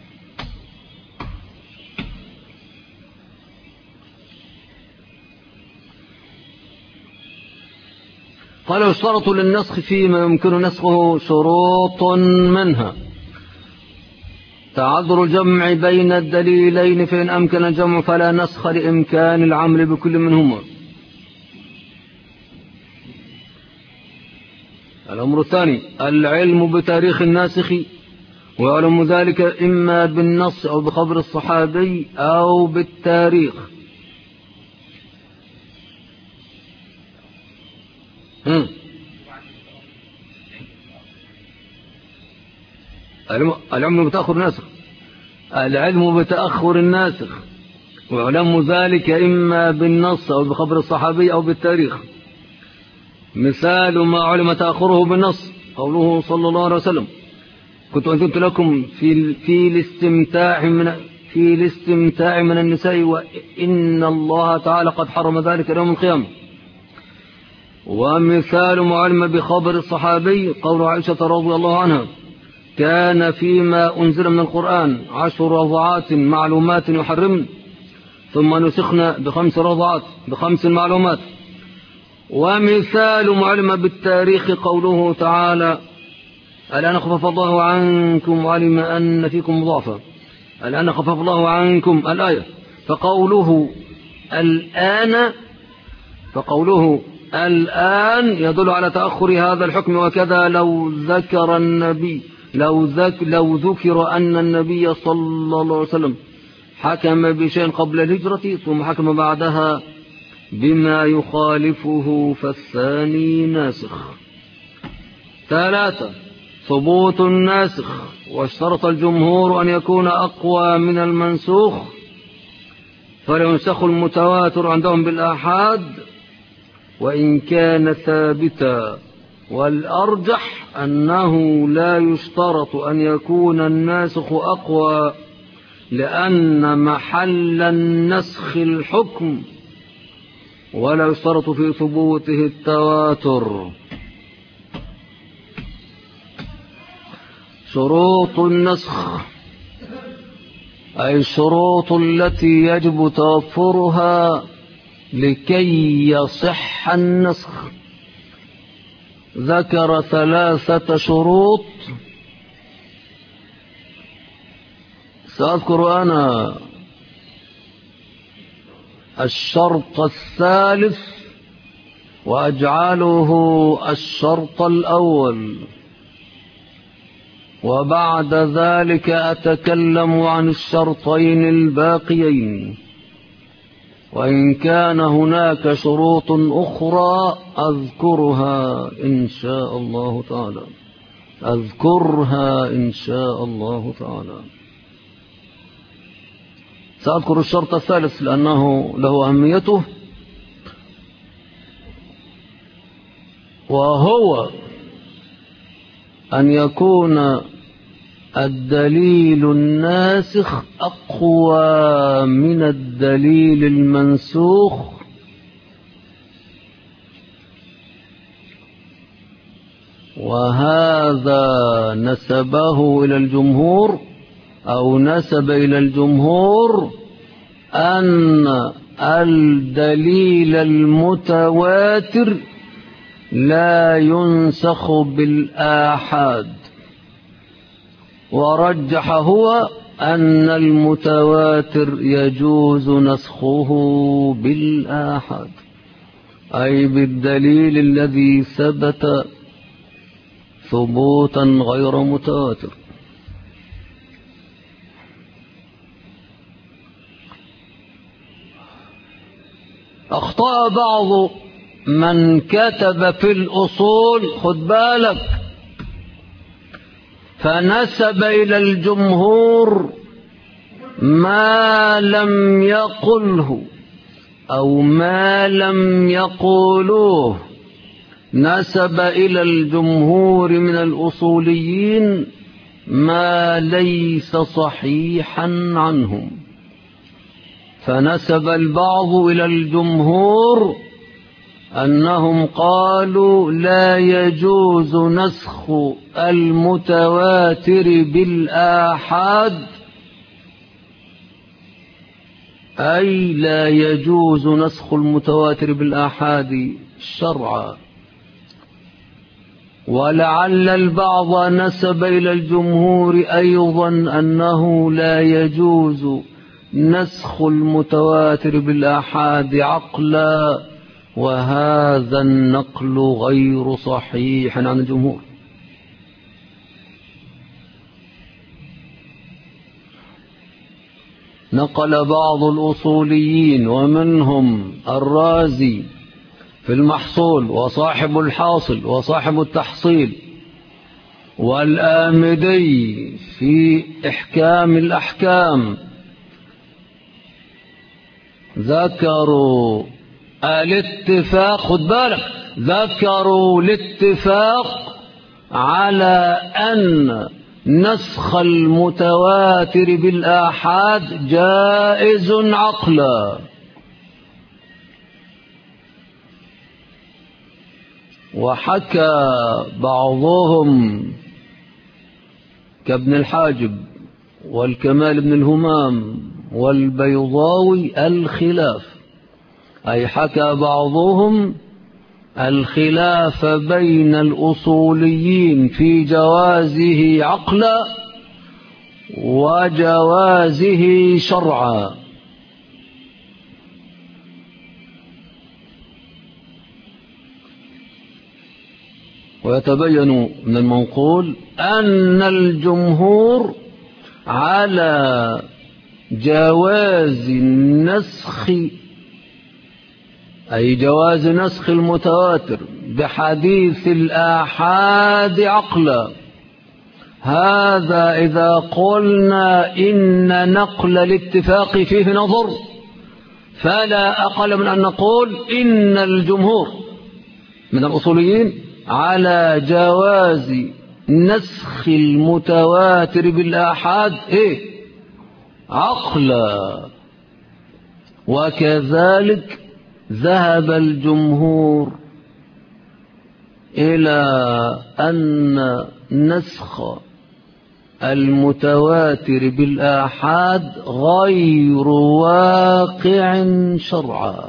قال: يشترط للنسخ فيما يمكن نسخه شروط، منها تعذر الجمع بين الدليلين، فإن أمكن الجمع فلا نسخ لإمكان العمل بكل منهما. الأمر الثاني: العلم بتاريخ الناسخ، ويعلم ذلك إما بالنص أو بخبر الصحابي أو بالتاريخ. العلم بتأخر الناسخ، العلم بتأخر الناسخ، ويعلم ذلك إما بالنص أو بخبر الصحابي أو بالتاريخ. مثال ما علم تأخره بالنص قوله صلى الله عليه وسلم: كنت أنزلت لكم في الاستمتاع من النساء، وإن الله تعالى قد حرم ذلك يوم القيامة. ومثال ما علم بخبر الصحابي قول عائشة رضي الله عنها: كان فيما أنزل من القرآن 10 رضعات معلومات يحرمن، ثم نسخنا ب5 رضعات ب5 معلومات. ومثال معلم بالتاريخ قوله تعالى: الآن خفف الله عنكم وعلم أن فيكم ضعفا. الآن خفف الله عنكم الآية. فقوله الآن يدل على تأخر هذا الحكم. وكذا لو ذكر أن النبي صلى الله عليه وسلم حكم بشيء قبل الهجرة ثم حكم بعدها بما يخالفه فالثاني ناسخ. 3. ثبوت الناسخ. واشترط الجمهور أن يكون أقوى من المنسوخ، فلينسخ المتواتر عندهم بالآحاد وإن كان ثابتا. والأرجح أنه لا يشترط أن يكون الناسخ أقوى، لأن محل النسخ الحكم، ولا يشترط في ثبوته التواتر. شروط النسخ أي الشروط التي يجب توفرها لكي يصح النسخ. ذكر 3 شروط، سأذكر أنا الشرط الثالث وأجعله الشرط الأول، وبعد ذلك أتكلم عن الشرطين الباقيين، وإن كان هناك شروط أخرى أذكرها إن شاء الله تعالى. سأذكر الشرط الثالث لأنه له أهميته، وهو أن يكون الدليل الناسخ أقوى من الدليل المنسوخ، وهذا نسبه إلى الجمهور أو نسب إلى الجمهور أن الدليل المتواتر لا ينسخ بالآحاد، ورجح هو أن المتواتر يجوز نسخه بالآحاد، أي بالدليل الذي ثبت ثبوتا غير متواتر. أخطأ بعض من كتب في الأصول، خد بالك، فنسب إلى الجمهور ما لم يقله أو ما لم يقولوه. نسب إلى الجمهور من الأصوليين ما ليس صحيحا عنهم، فنسب البعض إلى الجمهور أنهم قالوا لا يجوز نسخ المتواتر بالآحاد، أي لا يجوز نسخ المتواتر بالآحاد شرعا. ولعل البعض نسب إلى الجمهور أيضا أنه لا يجوز نسخ المتواتر بالآحاد عقلا، وهذا النقل غير صحيح عن الجمهور. نقل بعض الأصوليين ومنهم الرازي في المحصول وصاحب الحاصل وصاحب التحصيل والآمدي في إحكام الأحكام، ذكروا الاتفاق، خد بالك، ذكروا الاتفاق على أن نسخ المتواتر بالآحاد جائز عقلا. وحكى بعضهم كابن الحاجب والكمال بن الهمام والبيضاوي الخلاف، أي حكى بعضهم الخلاف بين الأصوليين في جوازه عقلا وجوازه شرعا. ويتبين من المنقول أن الجمهور على جواز النسخ، أي جواز نسخ المتواتر بحديث الآحاد عقلا. هذا إذا قلنا إن نقل الاتفاق فيه نظر، فلا أقل من أن نقول إن الجمهور من الأصوليين على جواز نسخ المتواتر بالآحاد عقلا. وكذلك ذهب الجمهور إلى أن نسخ المتواتر بالآحاد غير واقع شرعا.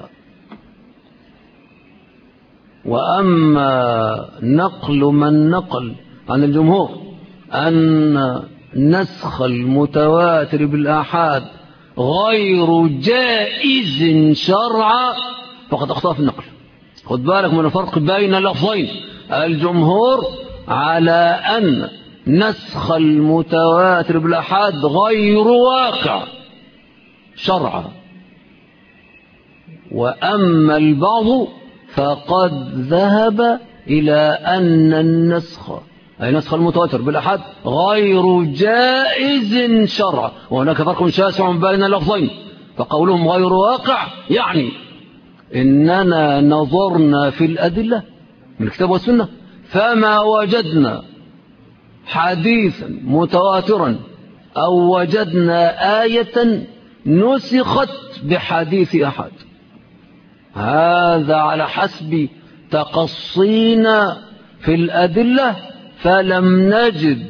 وأما نقل من نقل عن الجمهور أن نسخ المتواتر بالآحاد غير جائز شرعا فقد أخطأ في النقل. خد بالك من الفرق بين اللفظين. الجمهور على أن نسخ المتواتر بالآحاد غير واقع شرعا، وأما البعض فقد ذهب إلى أن النسخ، أي نسخ المتواتر بالآحاد، غير جائز شرعا. وهناك فرق شاسع بين اللفظين. فقولهم غير واقع يعني إننا نظرنا في الأدلة من الكتاب والسنة فما وجدنا حديثا متواترا أو وجدنا آية نسخت بحديث أحد، هذا على حسب تقصينا في الأدلة، فلم نجد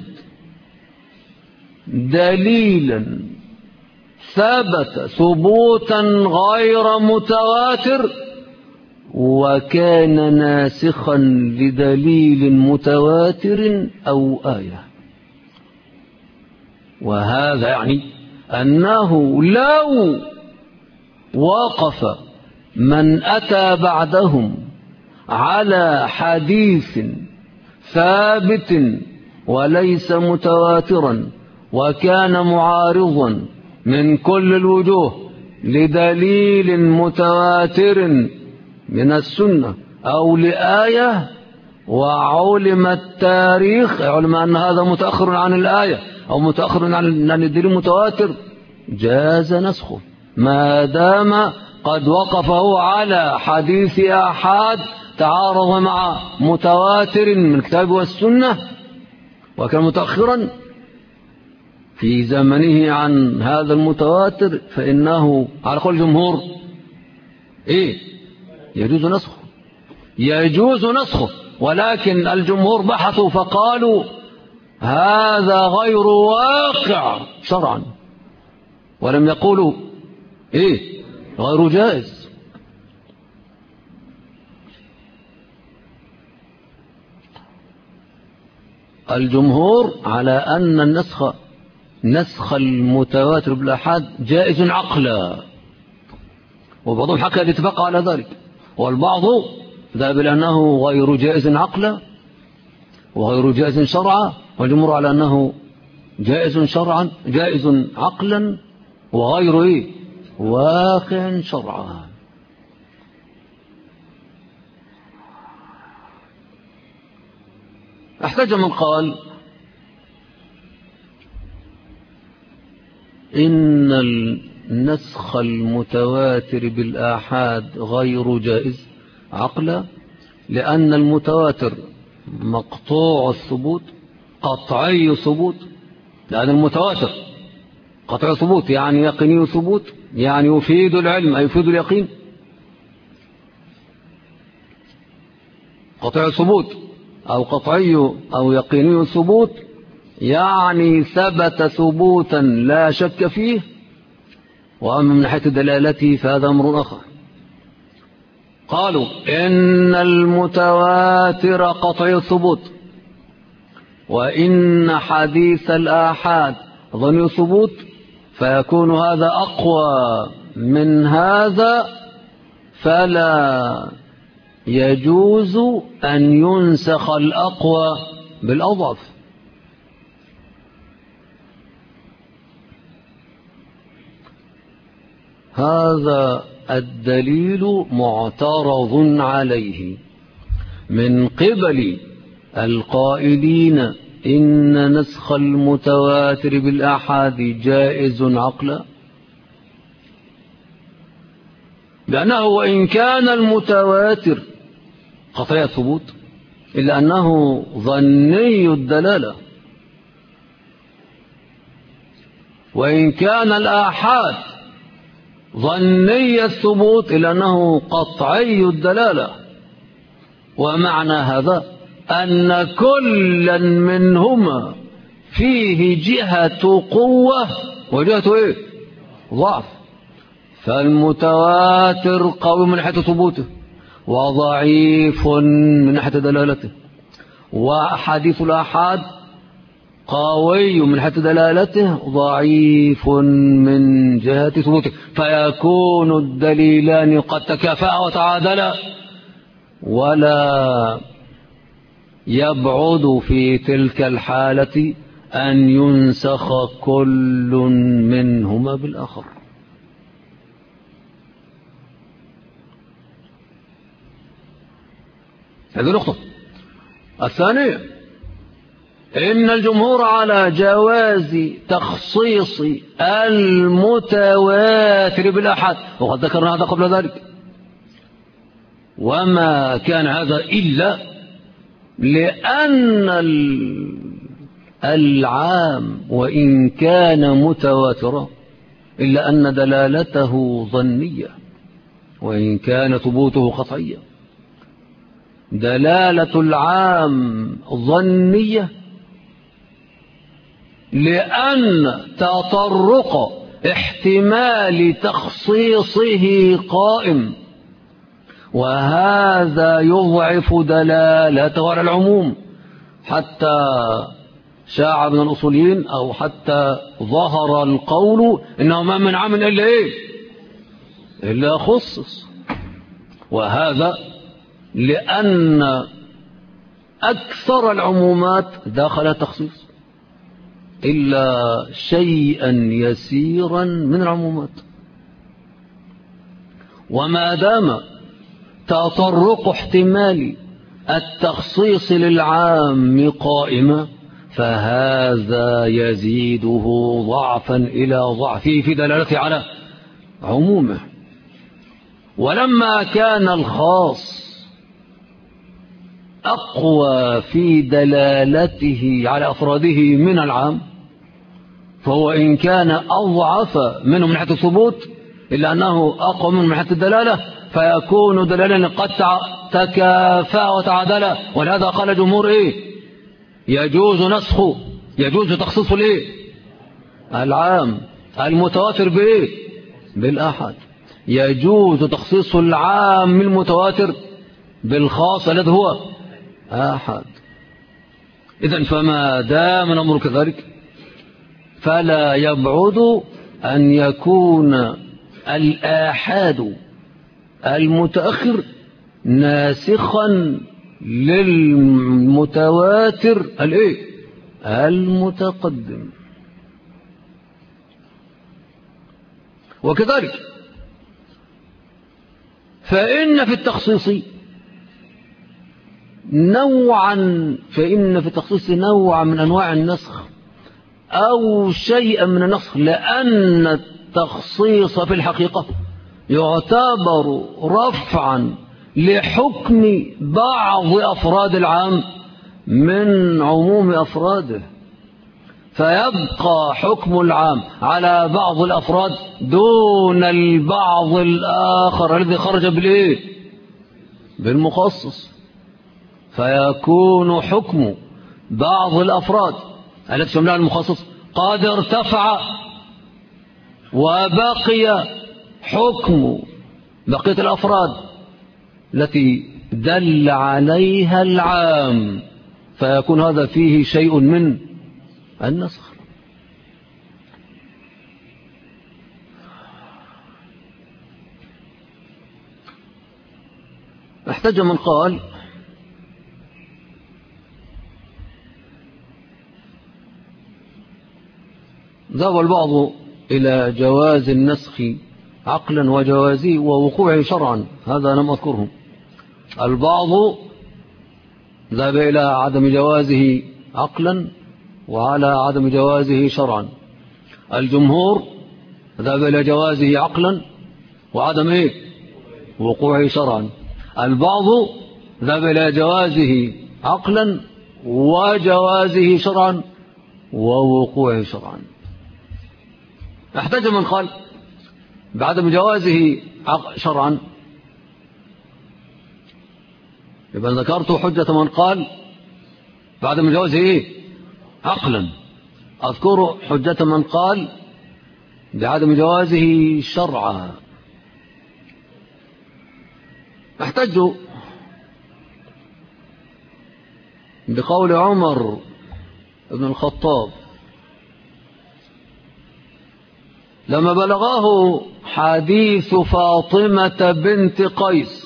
دليلا ثبت ثبوتا غير متواتر وكان ناسخا لدليل متواتر أو آية. وهذا يعني أنه لو وقف من أتى بعدهم على حديث ثابت وليس متواترا وكان معارضا من كل الوجوه لدليل متواتر من السنة أو لآية، وعلم التاريخ، علم أن هذا متأخر عن الآية أو متأخر عن الدليل المتواتر، جاز نسخه ما دام قد وقفه على حديث آحاد تعارض مع متواتر من الكتاب والسنة وكان متأخرا في زمنه عن هذا المتواتر، فإنه على قول الجمهور يجوز نسخه، يجوز نسخه. ولكن الجمهور بحثوا فقالوا هذا غير واقع شرعا، ولم يقولوا غير جائز. الجمهور على أن نسخ المتواتر بالآحاد جائز عقلا، وبعضهم حكى الاتفاق على ذلك، والبعض ذهب إلى أنه غير جائز عقلا وغير جائز شرعا، والجمهور على أنه جائز شرعا، جائز عقلا وغير واقع شرعا. احتج من قال إن النسخ المتواتر بالآحاد غير جائز عقلا لأن المتواتر مقطوع الثبوت قطعي ثبوت، لأن المتواتر قطعي ثبوت يعني يقيني ثبوت، يعني يفيد العلم أي يفيد اليقين. قطعي ثبوت أو قطعي أو يقيني ثبوت يعني ثبت ثبوتا لا شك فيه وأما من ناحية دلالته فهذا أمر آخر. قالوا إن المتواتر قطعي الثبوت، وإن حديث الآحاد ظني الثبوت، فيكون هذا أقوى من هذا، فلا يجوز أن ينسخ الأقوى بالأضعف. هذا الدليل معترض عليه من قبل القائلين إن نسخ المتواتر بالآحاد جائز عقلا، لأنه وإن كان المتواتر قطعي الثبوت إلا أنه ظني الدلالة، وإن كان الآحاد ظني الثبوت إلا أنه قطعي الدلالة. ومعنى هذا أن كلا منهما فيه جهة قوة وجهة إيه؟ ضعف. فالمتواتر قوي من ناحية ثبوته وضعيف من ناحية دلالته، وحديث الآحاد قوي من ناحية دلالته ضعيف من جهة ثبوته، فيكون الدليلان قد تكافأا وتعادلا، ولا يبعد في تلك الحالة أن ينسخ كل منهما بالآخر. هذه نقطة. الثانية، إن الجمهور على جواز تخصيص المتواتر بالآحاد، وقد ذكرنا هذا قبل ذلك، وما كان هذا إلا لأن العام وإن كان متواترا إلا أن دلالته ظنية وإن كان ثبوته قطعية. دلالة العام ظنية لأن تطرق احتمال تخصيصه قائم، وهذا يضعف دلالته على العموم، حتى شاع من الأصوليين أو حتى ظهر القول إنه ما من عام إلا إيه؟ إلا خصص. وهذا لأن أكثر العمومات داخل تخصيص إلا شيئا يسيرا من العمومات. وما دام تطرق احتمال التخصيص للعام قائمة فهذا يزيده ضعفا إلى ضعفه في دلالته على عمومه. ولما كان الخاص أقوى في دلالته على أفراده من العام، فهو إن كان أضعف منه من ناحية الثبوت إلا أنه أقوى منه من ناحية الدلالة، فيكون دلالة قد تكافأ وتعادلا. ولهذا قال جمهور إيه؟ يجوز تخصيص الإيه؟ العام المتواتر بإيه؟ بالآحاد. يجوز تخصيص العام المتواتر بالخاص الذي هو آحاد. إذن فما دام الأمر كذلك فلا يبعد أن يكون الآحاد المتأخر ناسخا للمتواتر المتقدم. وكذلك فإن في التخصيص نوعا من أنواع النسخ أو شيئا من النسخ، لأن التخصيص في الحقيقة يعتبر رفعا لحكم بعض أفراد العام من عموم أفراده، فيبقى حكم العام على بعض الأفراد دون البعض الآخر الذي خرج بالمخصص، فيكون حكم بعض الأفراد التي شملها المخصص قد ارتفع وبقي حكم بقية الأفراد التي دل عليها العام، فيكون هذا فيه شيء من النسخ. احتج من قال ذهب البعض إلى جواز النسخ عقلا وجوازه ووقوعه شرعا، هذا لم أذكره. البعض ذهب إلى عدم جوازه عقلا وعلى عدم جوازه شرعا. الجمهور ذهب إلى جوازه عقلا وعدم وقوعه شرعا. البعض ذهب إلى جوازه عقلا وجوازه شرعا ووقوعه شرعا. احتج من قال بعدم جوازه شرعا، يبقى ذكرت حجة من قال بعدم جوازه عقلا، أذكر حجة من قال بعدم جوازه شرعا. احتجوا بقول عمر بن الخطاب لما بلغه حديث فاطمة بنت قيس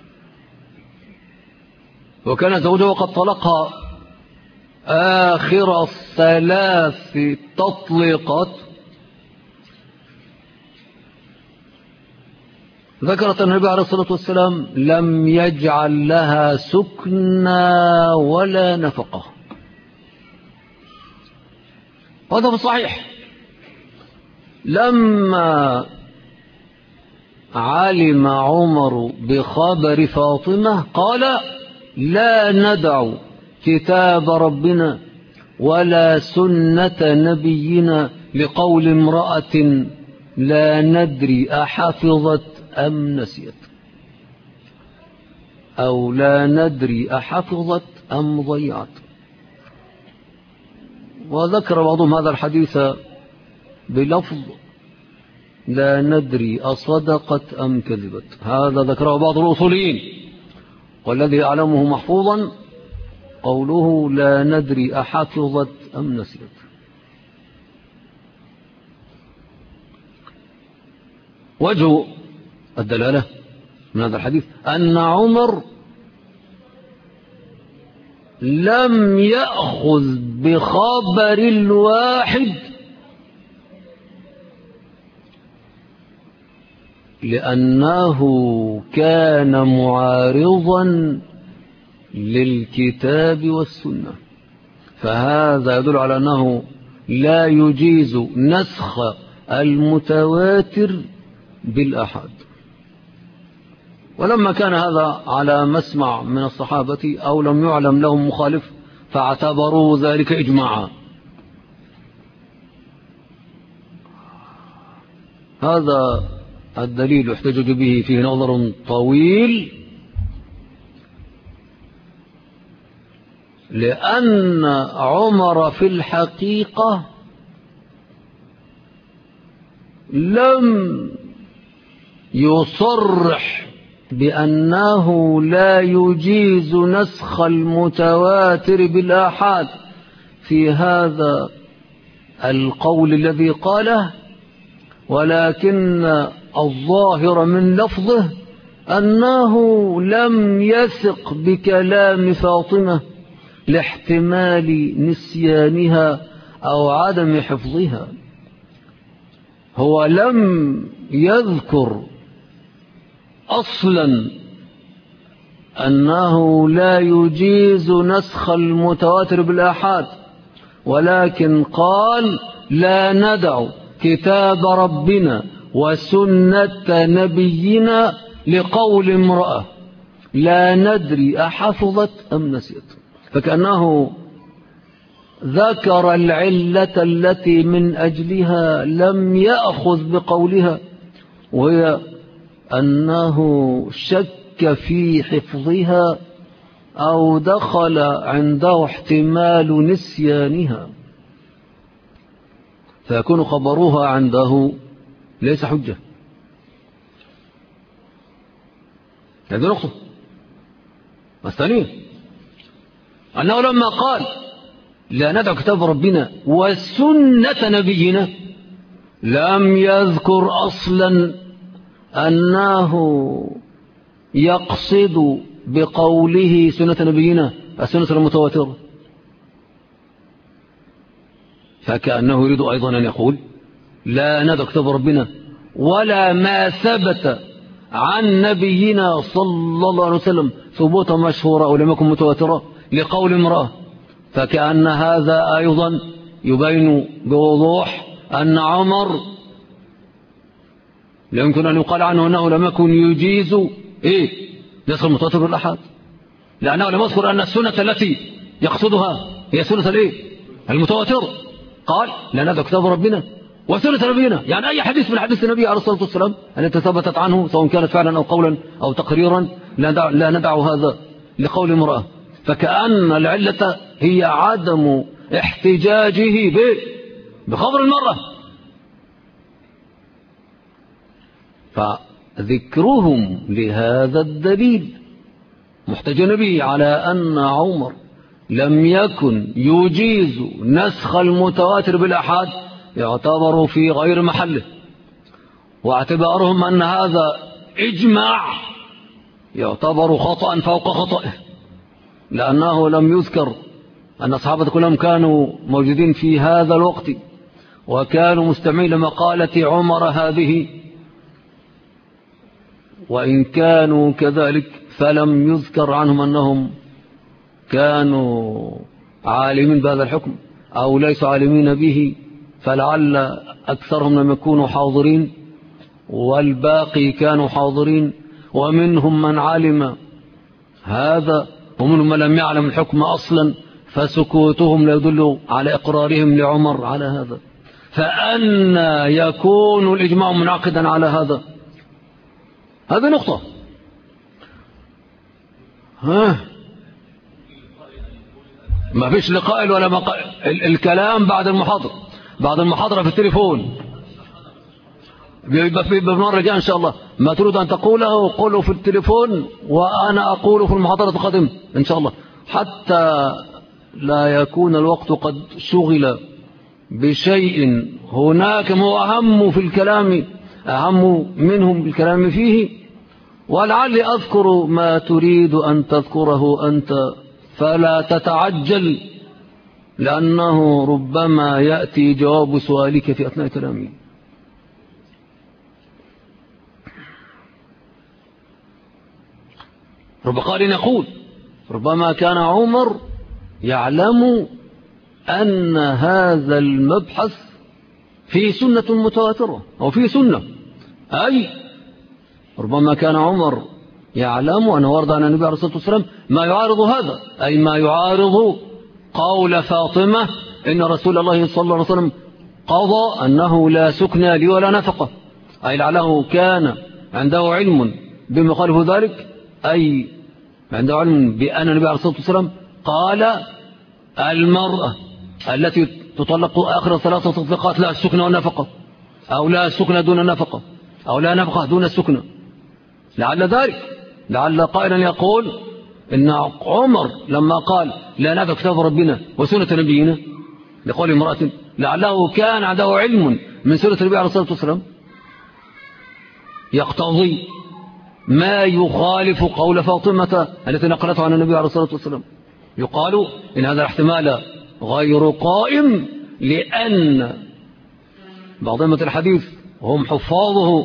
وكان زوجها قد طلقها آخر 3 تطليقات، ذكرت النبي عليه الصلاة والسلام لم يجعل لها سكنا ولا نفقة. وهذا صحيح. لما علم عمر بخبر فاطمة قال لا ندع كتاب ربنا ولا سنة نبينا لقول امرأة لا ندري أحفظت أم نسيت، أو لا ندري أحفظت أم ضيعت. وذكر بعضهم هذا الحديث بلفظ لا ندري أصدقت أم كذبت، هذا ذكره بعض الأصوليين، والذي أعلمه محفوظا قوله لا ندري أحفظت أم نسيت. وجه الدلالة من هذا الحديث أن عمر لم يأخذ بخبر الواحد لأنه كان معارضا للكتاب والسنة، فهذا يدل على أنه لا يجيز نسخ المتواتر بالأحاد. ولما كان هذا على مسمع من الصحابة أو لم يعلم لهم مخالف فاعتبروا ذلك إجماعا. هذا الدليل يحتج به فيه نظر طويل، لأن عمر في الحقيقة لم يصرح بأنه لا يجيز نسخ المتواتر بالآحاد في هذا القول الذي قاله، ولكن الظاهر من لفظه أنه لم يثق بكلام فاطمة لاحتمال نسيانها أو عدم حفظها. هو لم يذكر أصلا أنه لا يجيز نسخ المتواتر بالآحاد، ولكن قال لا ندع كتاب ربنا وسنة نبينا لقول امرأة لا ندري أحفظت أم نسيت، فكأنه ذكر العلة التي من أجلها لم يأخذ بقولها، وهي أنه شك في حفظها أو دخل عنده احتمال نسيانها، فيكون خبرها عنده ليس حجة. هذه نقطة. الثانية أنه لما قال لا ندع كتاب ربنا وسنة نبينا لم يذكر أصلا أنه يقصد بقوله سنة نبينا السنة المتواترة، فكأنه يريد أيضا أن يقول لا ندع كتاب ربنا ولا ما ثبت عن نبينا صلى الله عليه وسلم ثبوتا مشهورا أو لم يكن متواترا لقول امرأة، فكأن هذا أيضا يبين بوضوح أن عمر لا يمكن أن يقال عنه أنه لم يكن يجيز نسخ المتواتر بالأحاد، لأنه لم يذكر أن السنة التي يقصدها هي سنة المتواتر. قال لا ندع كتاب ربنا وسنة نبينا، يعني أي حديث من حديث النبي عليه الصلاة والسلام التي ثبتت عنه سواء كانت فعلا أو قولا أو تقريرا لا ندع هذا لقول امرأة، فكأن العلة هي عدم احتجاجه بخبر المرأة. فذكرهم لهذا الدليل محتجون به على أن عمر لم يكن يجيز نسخ المتواتر بالأحاد يعتبر في غير محله، واعتبارهم أن هذا إجماع يعتبر خطأ فوق خطأه، لأنه لم يذكر أن الصحابة كلهم كانوا موجودين في هذا الوقت وكانوا مستمعين لمقالة عمر هذه، وإن كانوا كذلك فلم يذكر عنهم أنهم كانوا عالمين بهذا الحكم أو ليسوا عالمين به، فلعل أكثرهم لم يكونوا حاضرين والباقي كانوا حاضرين، ومنهم من علم هذا ومنهم من لم يعلم الحكم أصلا، فسكوتهم لا يدل على إقرارهم لعمر على هذا، فأن يكون الإجماع منعقدا على هذا. هذه نقطة. ما فيش لقائل ولا مقائل، الكلام بعد المحاضرة، بعد المحاضرة في التليفون بيبقى بالمرة جاء إن شاء الله، ما تريد أن تقوله قوله في التليفون وأنا أقوله في المحاضرة القادمة إن شاء الله، حتى لا يكون الوقت قد شغل بشيء هناك هو أهم في الكلام، أهم منهم بالكلام فيه، ولعلي أذكر ما تريد أن تذكره أنت فلا تتعجل، لأنه ربما يأتي جواب سؤالك في أثناء كلامي. رب قال نقول ربما كان عمر يعلم أن هذا المبحث في سنة متواترة أو في سنة، أي ربما كان عمر يعلم أن ورد عن النبي عليه الصلاة والسلام ما يعارض هذا، أي ما يعارض قول فاطمة إن رسول الله صلى الله عليه وسلم قضى أنه لا سكن لي ولا نفقة، أي لعله كان عنده علم بما قاله ذلك، أي عنده علم بأن النبي عليه الصلاة والسلام قال المرأة التي تطلق آخر ثلاثة تطلقات لا السكن والنفقة، أو لا السكن دون النفقة، أو لا نفقة دون السكن، لعل ذلك، لعل قائلا يقول إن عمر لما قال لا ندع كتاب ربنا وسنة نبينا لقول امرأة لعله كان عنده علم من سنة النبي عليه الصلاة والسلام يقتضي ما يخالف قول فاطمة التي نقلته عن النبي عليه الصلاة والسلام. يقال إن هذا الاحتمال غير قائم، لأن بعض أئمة الحديث هم حفاظه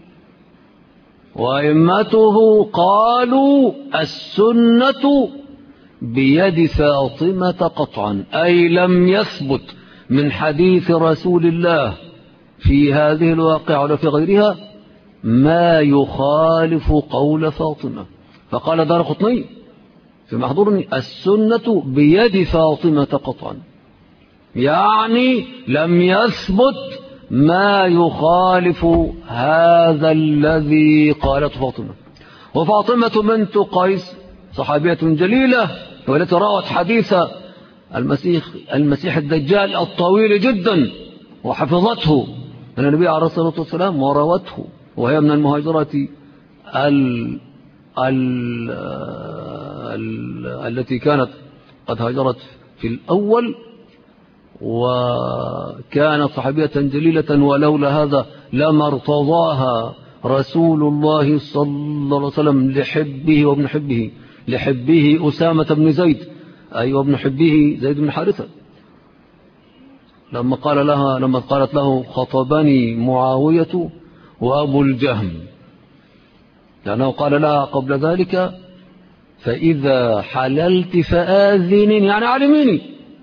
وأئمته قالوا السنة بيد فاطمة قطعا، أي لم يثبت من حديث رسول الله في هذه الواقعة ولا في غيرها ما يخالف قول فاطمة. فقال دارقطني في محضورني السنة بيد فاطمة قطعا، يعني لم يثبت ما يخالف هذا الذي قالته فاطمة. وفاطمة بنت قيس صحابية جليلة والتي روت حديث المسيح الدجال الطويل جدا وحفظته أن النبي عليه الصلاة والسلام وراوته وهي من المهاجرات التي كانت قد هاجرت في الأول، وكانت صحابية جليلة، ولولا هذا لما ارتضاها رسول الله صلى الله عليه وسلم لحبه وابن حبه، لحبه أسامة بن زيد، أي وابن حبه زيد بن حارثة، لما قالت له خطبني معاوية وأبو الجهم، لأنه قال لها قبل ذلك فإذا حللت فآذنني، يعني علميني،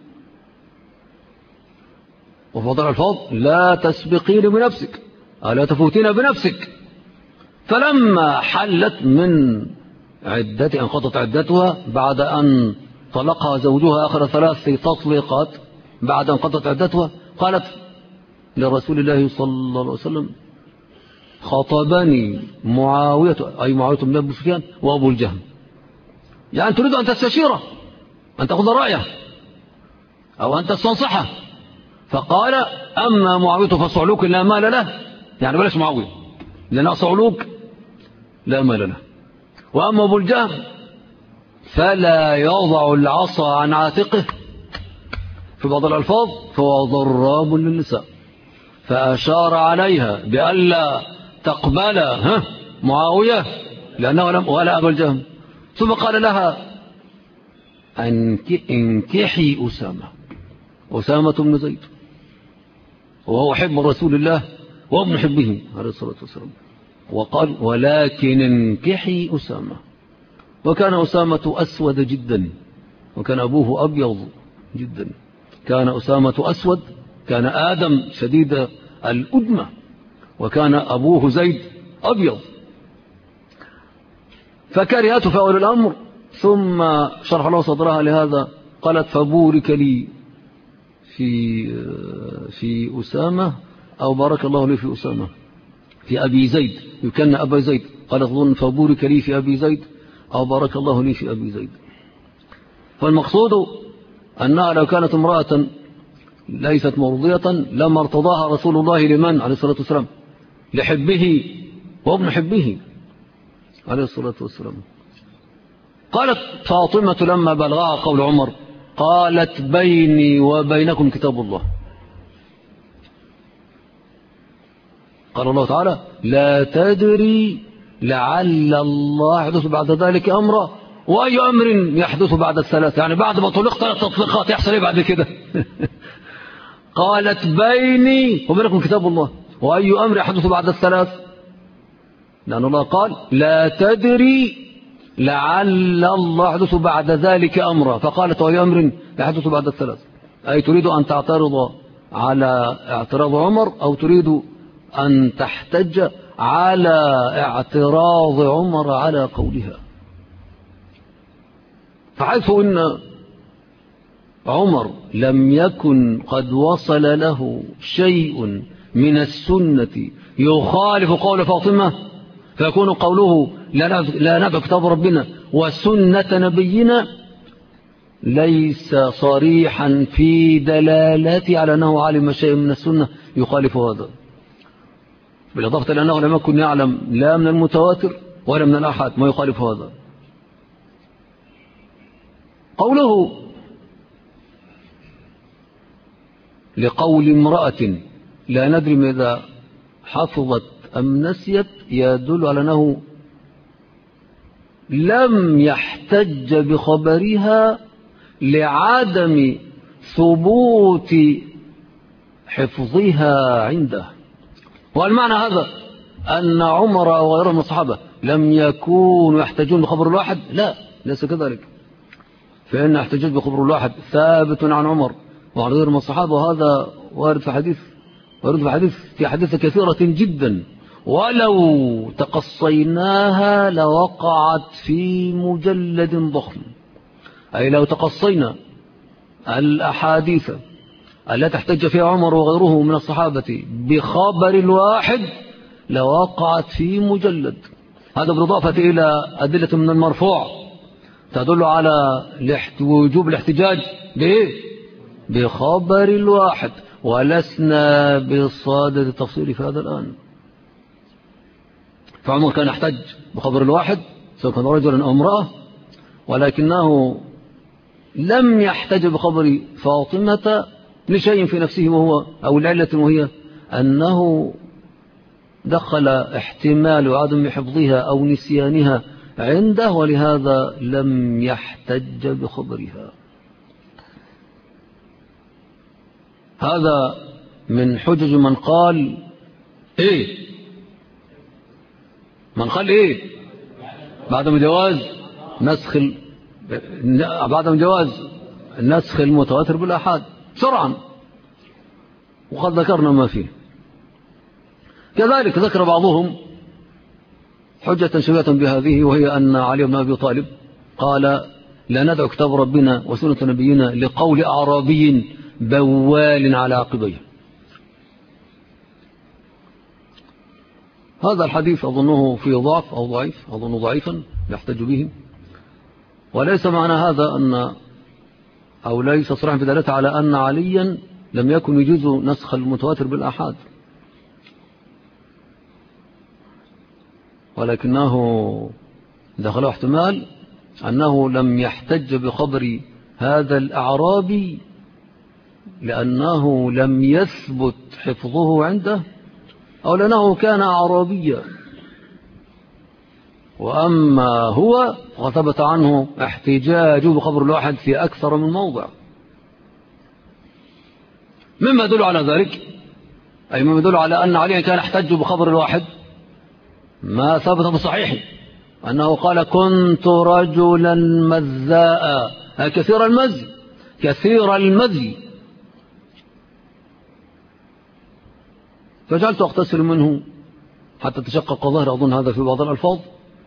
وفضل الفضل لا تسبقين بنفسك، لا تفوتين بنفسك. فلما حلت من عدتها، انقضت عدتها بعد أن طلقها زوجها آخر 3 تطليقات، بعد أن انقضت عدتها قالت لرسول الله صلى الله عليه وسلم خطبني معاوية، أي معاوية بن أبي سفيان وأبو الجهم، يعني تريد أن تستشيره، أن تأخذ رأيه أو أن تستنصحه. فقال أما معاوية فصعلوك لا مال له، يعني بلاش معاوية لأن صعلوك لا مال له، وأما أبو الجهم فلا يضع العصا عن عاتقه، في بعض الألفاظ فهو ضراب للنساء، فأشار عليها بألا تقبل معاوية لأنه لم ولا أبو الجهم، ثم قال لها انكحي أسامة بن زيد، وهو حب رسول الله وابن حبه عليه الصلاة والسلام، وقال ولكن انكحي أسامة. وكان أسامة أسود جدا، وكان أبوه أبيض جدا، كان أسامة أسود، كان آدم شديد الأدمة، وكان أبوه زيد أبيض، فكرهته في أول الأمر، ثم شرح الله صدرها لهذا، قالت فبورك لي في أسامة، أو بارك الله لي في أسامة، في أبي زيد، يكن أبا زيد، قالت ظن فبورك لي في أبي زيد أو بارك الله لي في أبي زيد. فالمقصود أنها لو كانت امرأة ليست مرضية لما ارتضاها رسول الله لمن عليه الصلاة والسلام؟ لحبه وابن حبه عليه الصلاة والسلام. قالت فاطمة لما بلغها قول عمر قالت بيني وبينكم كتاب الله، قال الله تعالى لا تدري لعل الله يحدث بعد ذلك أمرا، وأي أمر يحدث بعد الثلاث، يعني بعد ما طلقت 3 تطليقات يحصل ايه بعد كده؟ قالت بيني وبينكم كتاب الله، وأي أمر يحدث بعد الثلاث، لأن الله قال لا تدري لعل الله يحدث بعد ذلك أمرا، فقالت وأي أمر يحدث بعد الثلاث، أي تريد أن تعترض على اعتراض عمر، أو تريد أن تحتج على اعتراض عمر على قولها. فحيث إن عمر لم يكن قد وصل له شيء من السنة يخالف قول فاطمة، فيكون قوله لا نبع كتاب ربنا وسنة نبينا ليس صريحا في دلالته على أنه علم شيء من السنة يخالف هذا، بالإضافة إلى أنه لم يكن يعلم لا من المتواتر ولا من الأحد ما يخالف هذا. قوله لقول امرأة لا ندري ماذا حفظت أم نسيت يدل على أنه لم يحتج بخبرها لعدم ثبوت حفظها عنده. والمعنى هذا أن عمر وغيره من الصحابة لم يكونوا يحتجون بخبر الواحد؟ لا، ليس كذلك، فإن احتجاج بخبر الواحد ثابت عن عمر وعن غيره من الصحابة، وهذا وارد في حديث كثيرة جدا، ولو تقصيناها لوقعت في مجلد ضخم، أي لو تقصينا الأحاديث التي احتج فيها عمر وغيره من الصحابة بخبر الواحد لوقعت في مجلد. هذا بالإضافة إلى أدلة من المرفوع تدل على وجوب الاحتجاج بخبر الواحد، ولسنا بصادد التفصيل في هذا الآن. فعمر كان يحتج بخبر الواحد سواء كان رجلا أو امرأة، ولكنه لم يحتج بخبر فاطمة لشيء في نفسه وهو أو العلة وهي أنه دخل احتمال عدم حفظها أو نسيانها عنده، ولهذا لم يحتج بخبرها. هذا من حجج من قال من قال بعدم جواز نسخ المتواتر بالآحاد شرعا، وقد ذكرنا ما فيه. كذلك ذكر بعضهم حجة شبيهة بهذه، وهي أن علي بن أبي طالب قال: لا ندعو كتاب ربنا وسنة نبينا لقول أعرابي بوال على عقبيه. هذا الحديث أظنه فيه ضعف أو ضعيف، أظنه ضعيفا يحتج به، وليس معنى هذا أو ليس صريحا في دلالته على أن عليا لم يكن يجوز نسخ المتواتر بالآحاد، ولكنه دخله احتمال أنه لم يحتج بخبر هذا الأعرابي لأنه لم يثبت حفظه عنده، أو لأنه كان أعرابيا. وأما هو فثبت عنه احتجاجه بخبر الواحد في أكثر من موضع. مما يدل على ذلك، أي مما يدل على أن علي كان يحتج بخبر الواحد، ما ثبت بصحيحه أنه قال: كنت رجلا مذاء، كثير المذي، فجعلت أغتسل منه حتى تشقق ظهري، أظن هذا في بعض الألفاظ،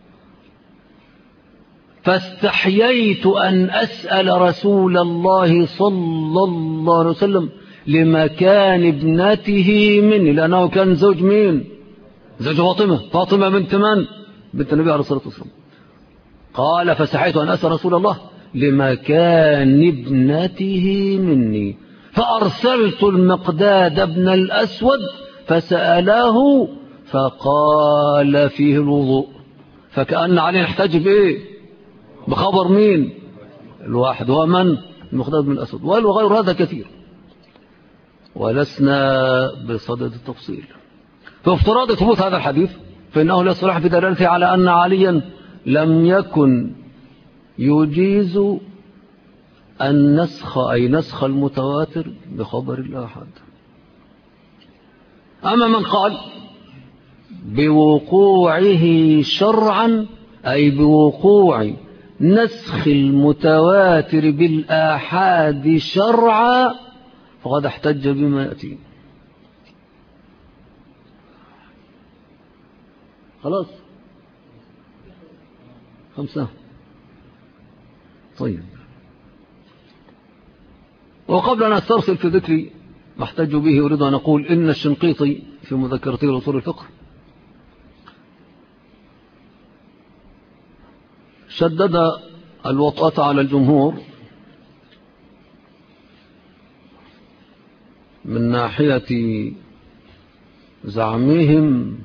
فاستحييت أن أسأل رسول الله صلى الله عليه وسلم لمكان ابنته مني، لأنه كان زوج مين؟ زوج فاطمة بنت من؟ بنت النبي عليه الصلاة والسلام. قال: فاستحييت أن أسأل رسول الله لمكان ابنته مني، فأرسلت المقداد بن الأسود فسأله فقال فيه الوضوء. فكأن عليه يحتج بخبر مين؟ الواحد، ومن؟ المقداد بن الأسود، وغير هذا كثير، ولسنا بصدد التفصيل. فافتراض ثبوت هذا الحديث فإنه لا صلاح في دلالته على أن عليا لم يكن يجيز النسخ، أي نسخ المتواتر بخبر الآحاد. أما من قال بوقوعه شرعا، أي بوقوع نسخ المتواتر بالآحاد شرعا، فقد احتج بما يأتي. خلاص 5. طيب، وقبل أن أسترسل في ذكر ما احتج به أريد أن أقول إن الشنقيطي في مذكرته لأصول الفقه شدد الوطأة على الجمهور من ناحية زعمهم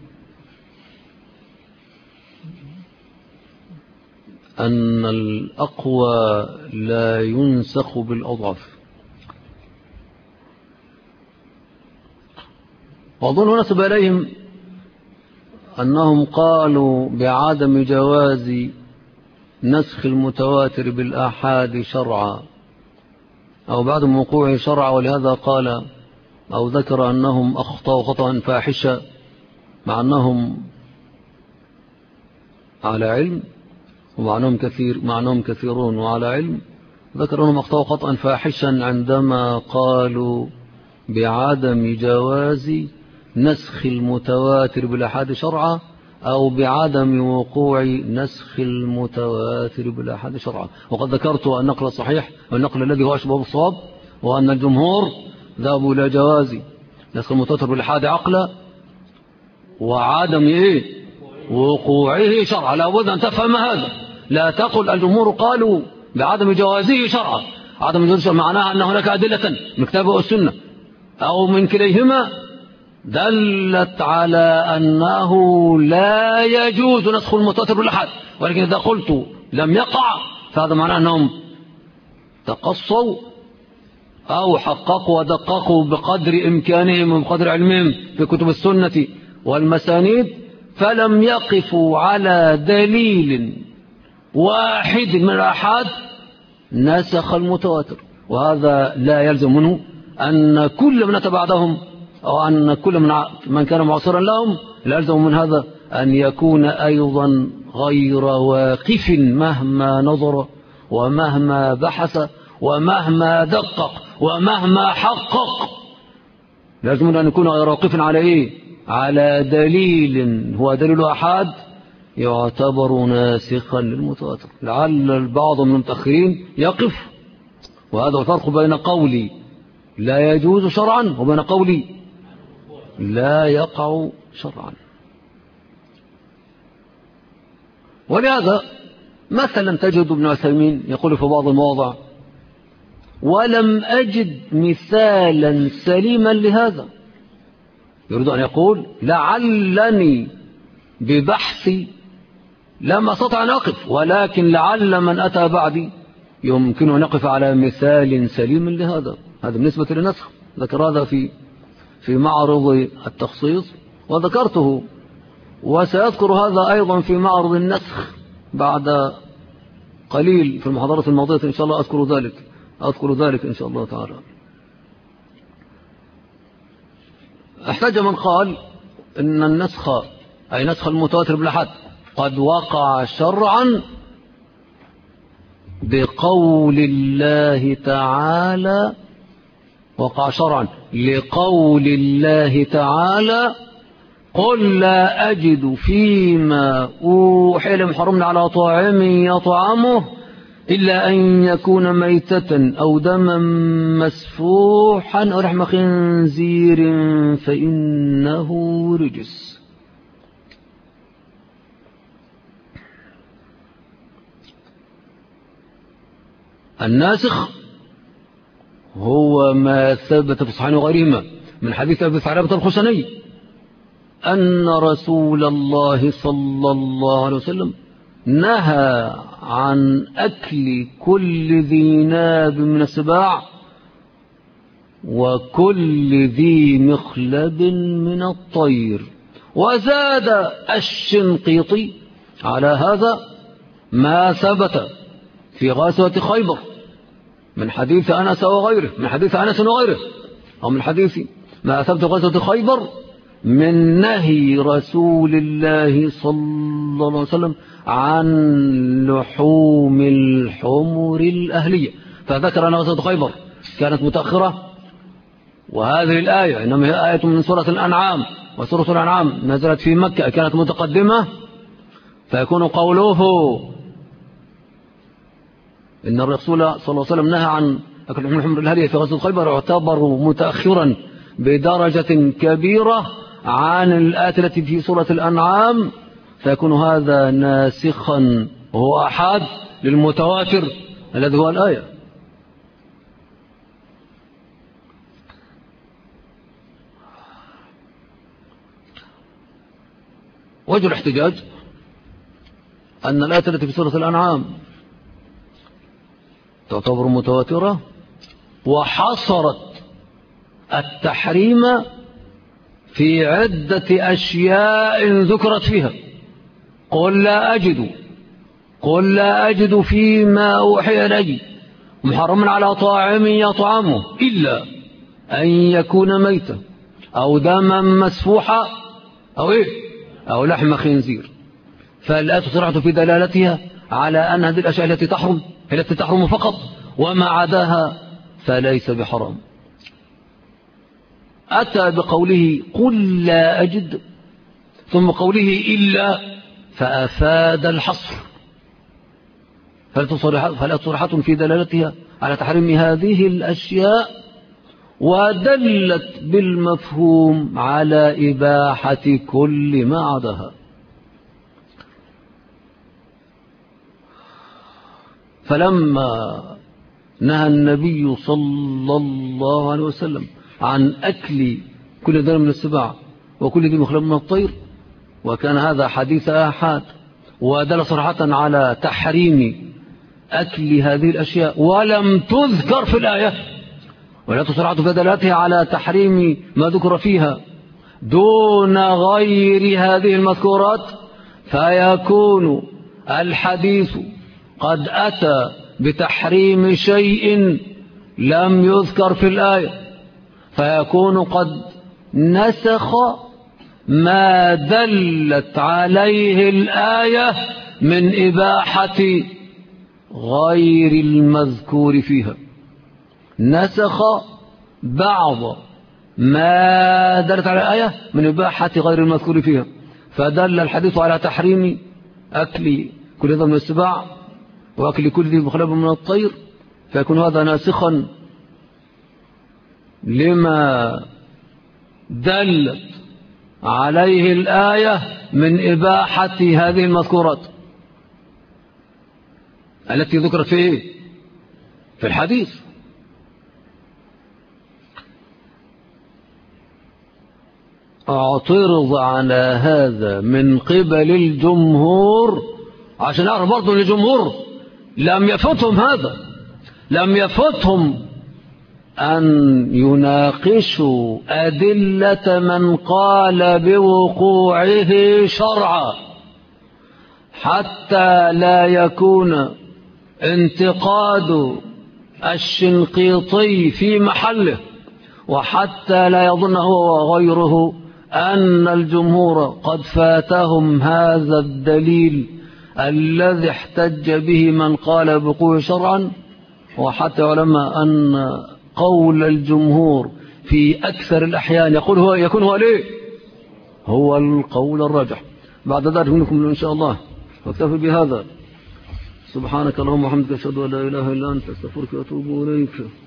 أن الأقوى لا ينسخ بالأضعف. وأظن نسب إليهم أنهم قالوا بعدم جواز نسخ المتواتر بالآحاد شرعا، أو بعدم وقوعه شرعا، ولهذا قال أو ذكر أنهم أخطأوا خطأ فاحشا، مع أنهم على علم، ومعنهم كثيرون وعلى علم. ذكر أنهم أخطأوا خطأ فاحشا عندما قالوا بعدم جواز نسخ المتواتر بالآحاد شرعا، أو بعدم وقوع نسخ المتواتر بالآحاد شرعا. وقد ذكرت النقل الصحيح والنقل الذي هو أشبه بالصواب، وأن الجمهور ذهبوا إلى جواز نسخ المتواتر بالآحاد عقلا، وعدم وقوعه شرعا. لا بد أن تفهم هذا، لا تقل الجمهور قالوا بعدم جوازه شرعا. عدم جوازه معناها أن هناك أدلة من الكتاب والسنة أو من كليهما دلت على أنه لا يجوز نسخ المتواتر بالأحاد. ولكن إذا قلت لم يقع فهذا معناه أنهم تقصوا أو حققوا ودققوا بقدر إمكانهم وبقدر علمهم في كتب السنة والمسانيد، فلم يقفوا على دليل واحد من الآحاد نسخ المتواتر. وهذا لا يلزم منه أن كل من أتى بعدهم أو أن كل من كان معاصرا لهم لا يلزم من هذا أن يكون أيضا غير واقف مهما نظر ومهما بحث ومهما دقق ومهما حقق. لازم أن يكون غير واقف على إيه؟ على دليل هو دليل أحاد يعتبر ناسخا للمتواتر. لعل البعض من المتأخرين يقف، وهذا الفرق بين قولي لا يجوز شرعا وبين قولي لا يقع شرعا. ولهذا مثلا تجد ابن عثيمين يقول في بعض المواضع: ولم أجد مثالا سليما لهذا. يريد أن يقول لعلني ببحثي لم أستطع أن أقف، ولكن لعل من أتى بعدي يمكن أن يقف على مثال سليم لهذا. هذا بالنسبة للنسخ. ذكر هذا في معرض التخصيص وذكرته، وسيذكر هذا أيضا في معرض النسخ بعد قليل في المحاضرة الماضية إن شاء الله. أذكر ذلك إن شاء الله تعالى. احتج من قال إن النسخ أي نسخ المتواتر بالأحاد قد وقع شرعا بقول الله تعالى، وقع شرعا لقول الله تعالى: قل لا أجد فيما أوحي إلي محرم على طاعم يطعمه إلا أن يكون ميتة أو دما مسفوحا أو لحم خنزير فإنه رجس. الناسخ هو ما ثبت في الصحيحين وغيرهما من حديث أبي ثعلبة الخشني أن رسول الله صلى الله عليه وسلم نهى عن أكل كل ذي ناب من السباع وكل ذي مخلب من الطير. وزاد الشنقيطي على هذا ما ثبت في غزوة خيبر من حديث أنس وغيره، من حديث أنس وغيره، أو من حديث ما ثبت غزوة خيبر من نهي رسول الله صلى الله عليه وسلم عن لحوم الحمر الأهلية. فذكر أن غزوة خيبر كانت متأخرة، وهذه الآية إنما هي آية من سورة الأنعام، وسورة الأنعام نزلت في مكة كانت متقدمة، فيكون قوله إن الرسول صلى الله عليه وسلم نهى عن أكل لحوم الحمر الأهلية في غزوة خيبر يعتبر متأخرا بدرجة كبيرة عن الآية التي في سورة الأنعام، فيكون هذا ناسخا وهو أحاد للمتواتر الذي هو الآية. وجه الاحتجاج أن الآية التي في سورة الأنعام تعتبر متواترة وحصرت التحريم في عدة أشياء ذكرت فيها. قل لا أجد فيما أوحي إلي محرم على طاعم يطعمه إلا أن يكون ميتا أو دما مسفوحا أو لحم خنزير. فالآية صرحت في دلالتها على أن هذه الأشياء التي تحرم هي التي تحرم فقط، وما عداها فليس بحرام. أتى بقوله قل لا أجد ثم قوله إلا، فأفاد الحصر، فلا صرحة في دلالتها على تحريم هذه الأشياء، ودلت بالمفهوم على إباحة كل ما عداها. فلما نهى النبي صلى الله عليه وسلم عن أكل كل ذر من السباع وكل ذي مخلب من الطير، وكان هذا حديث آحاد، ودل صراحة على تحريم أكل هذه الأشياء، ولم تذكر في الآية، ولا تصرحت في دلالتها على تحريم ما ذكر فيها دون غير هذه المذكورات، فيكون الحديث قد أتى بتحريم شيء لم يذكر في الآية، فيكون قد نسخ ما دلت عليه الآية من إباحة غير المذكور فيها، نسخ بعض ما دلت على الآية من إباحة غير المذكور فيها، فدل الحديث على تحريم أكل كل ذي من السباع وأكل كل ذي مخلب من الطير، فيكون هذا ناسخا لما دلت عليه الآية من إباحة هذه المذكورات التي ذكرت في الحديث. اعترض على هذا من قبل الجمهور، عشان نعرف برضه الجمهور لم يفوتهم هذا، لم يفوتهم أن يناقشوا أدلة من قال بوقوعه شرعا، حتى لا يكون انتقاد الشنقيطي في محله، وحتى لا يظن هو وغيره أن الجمهور قد فاتهم هذا الدليل الذي احتج به من قال بوقوعه شرعا، وحتى علماء أن قول الجمهور في أكثر الأحيان يكون هو ليه هو القول الراجح. بعد ذلك منكم إن شاء الله، واكتفي بهذا. سبحانك اللهم وبحمدك، أشهد أن لا إله إلا أنت، أستغفرك وأتوب إليك.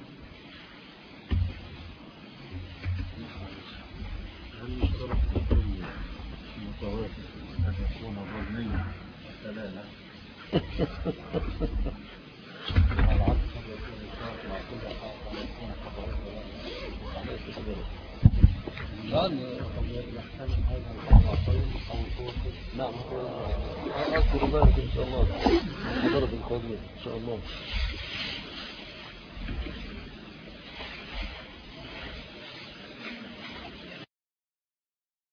نعم أذكر ذلك إن شاء الله، حضرت القضية إن شاء الله.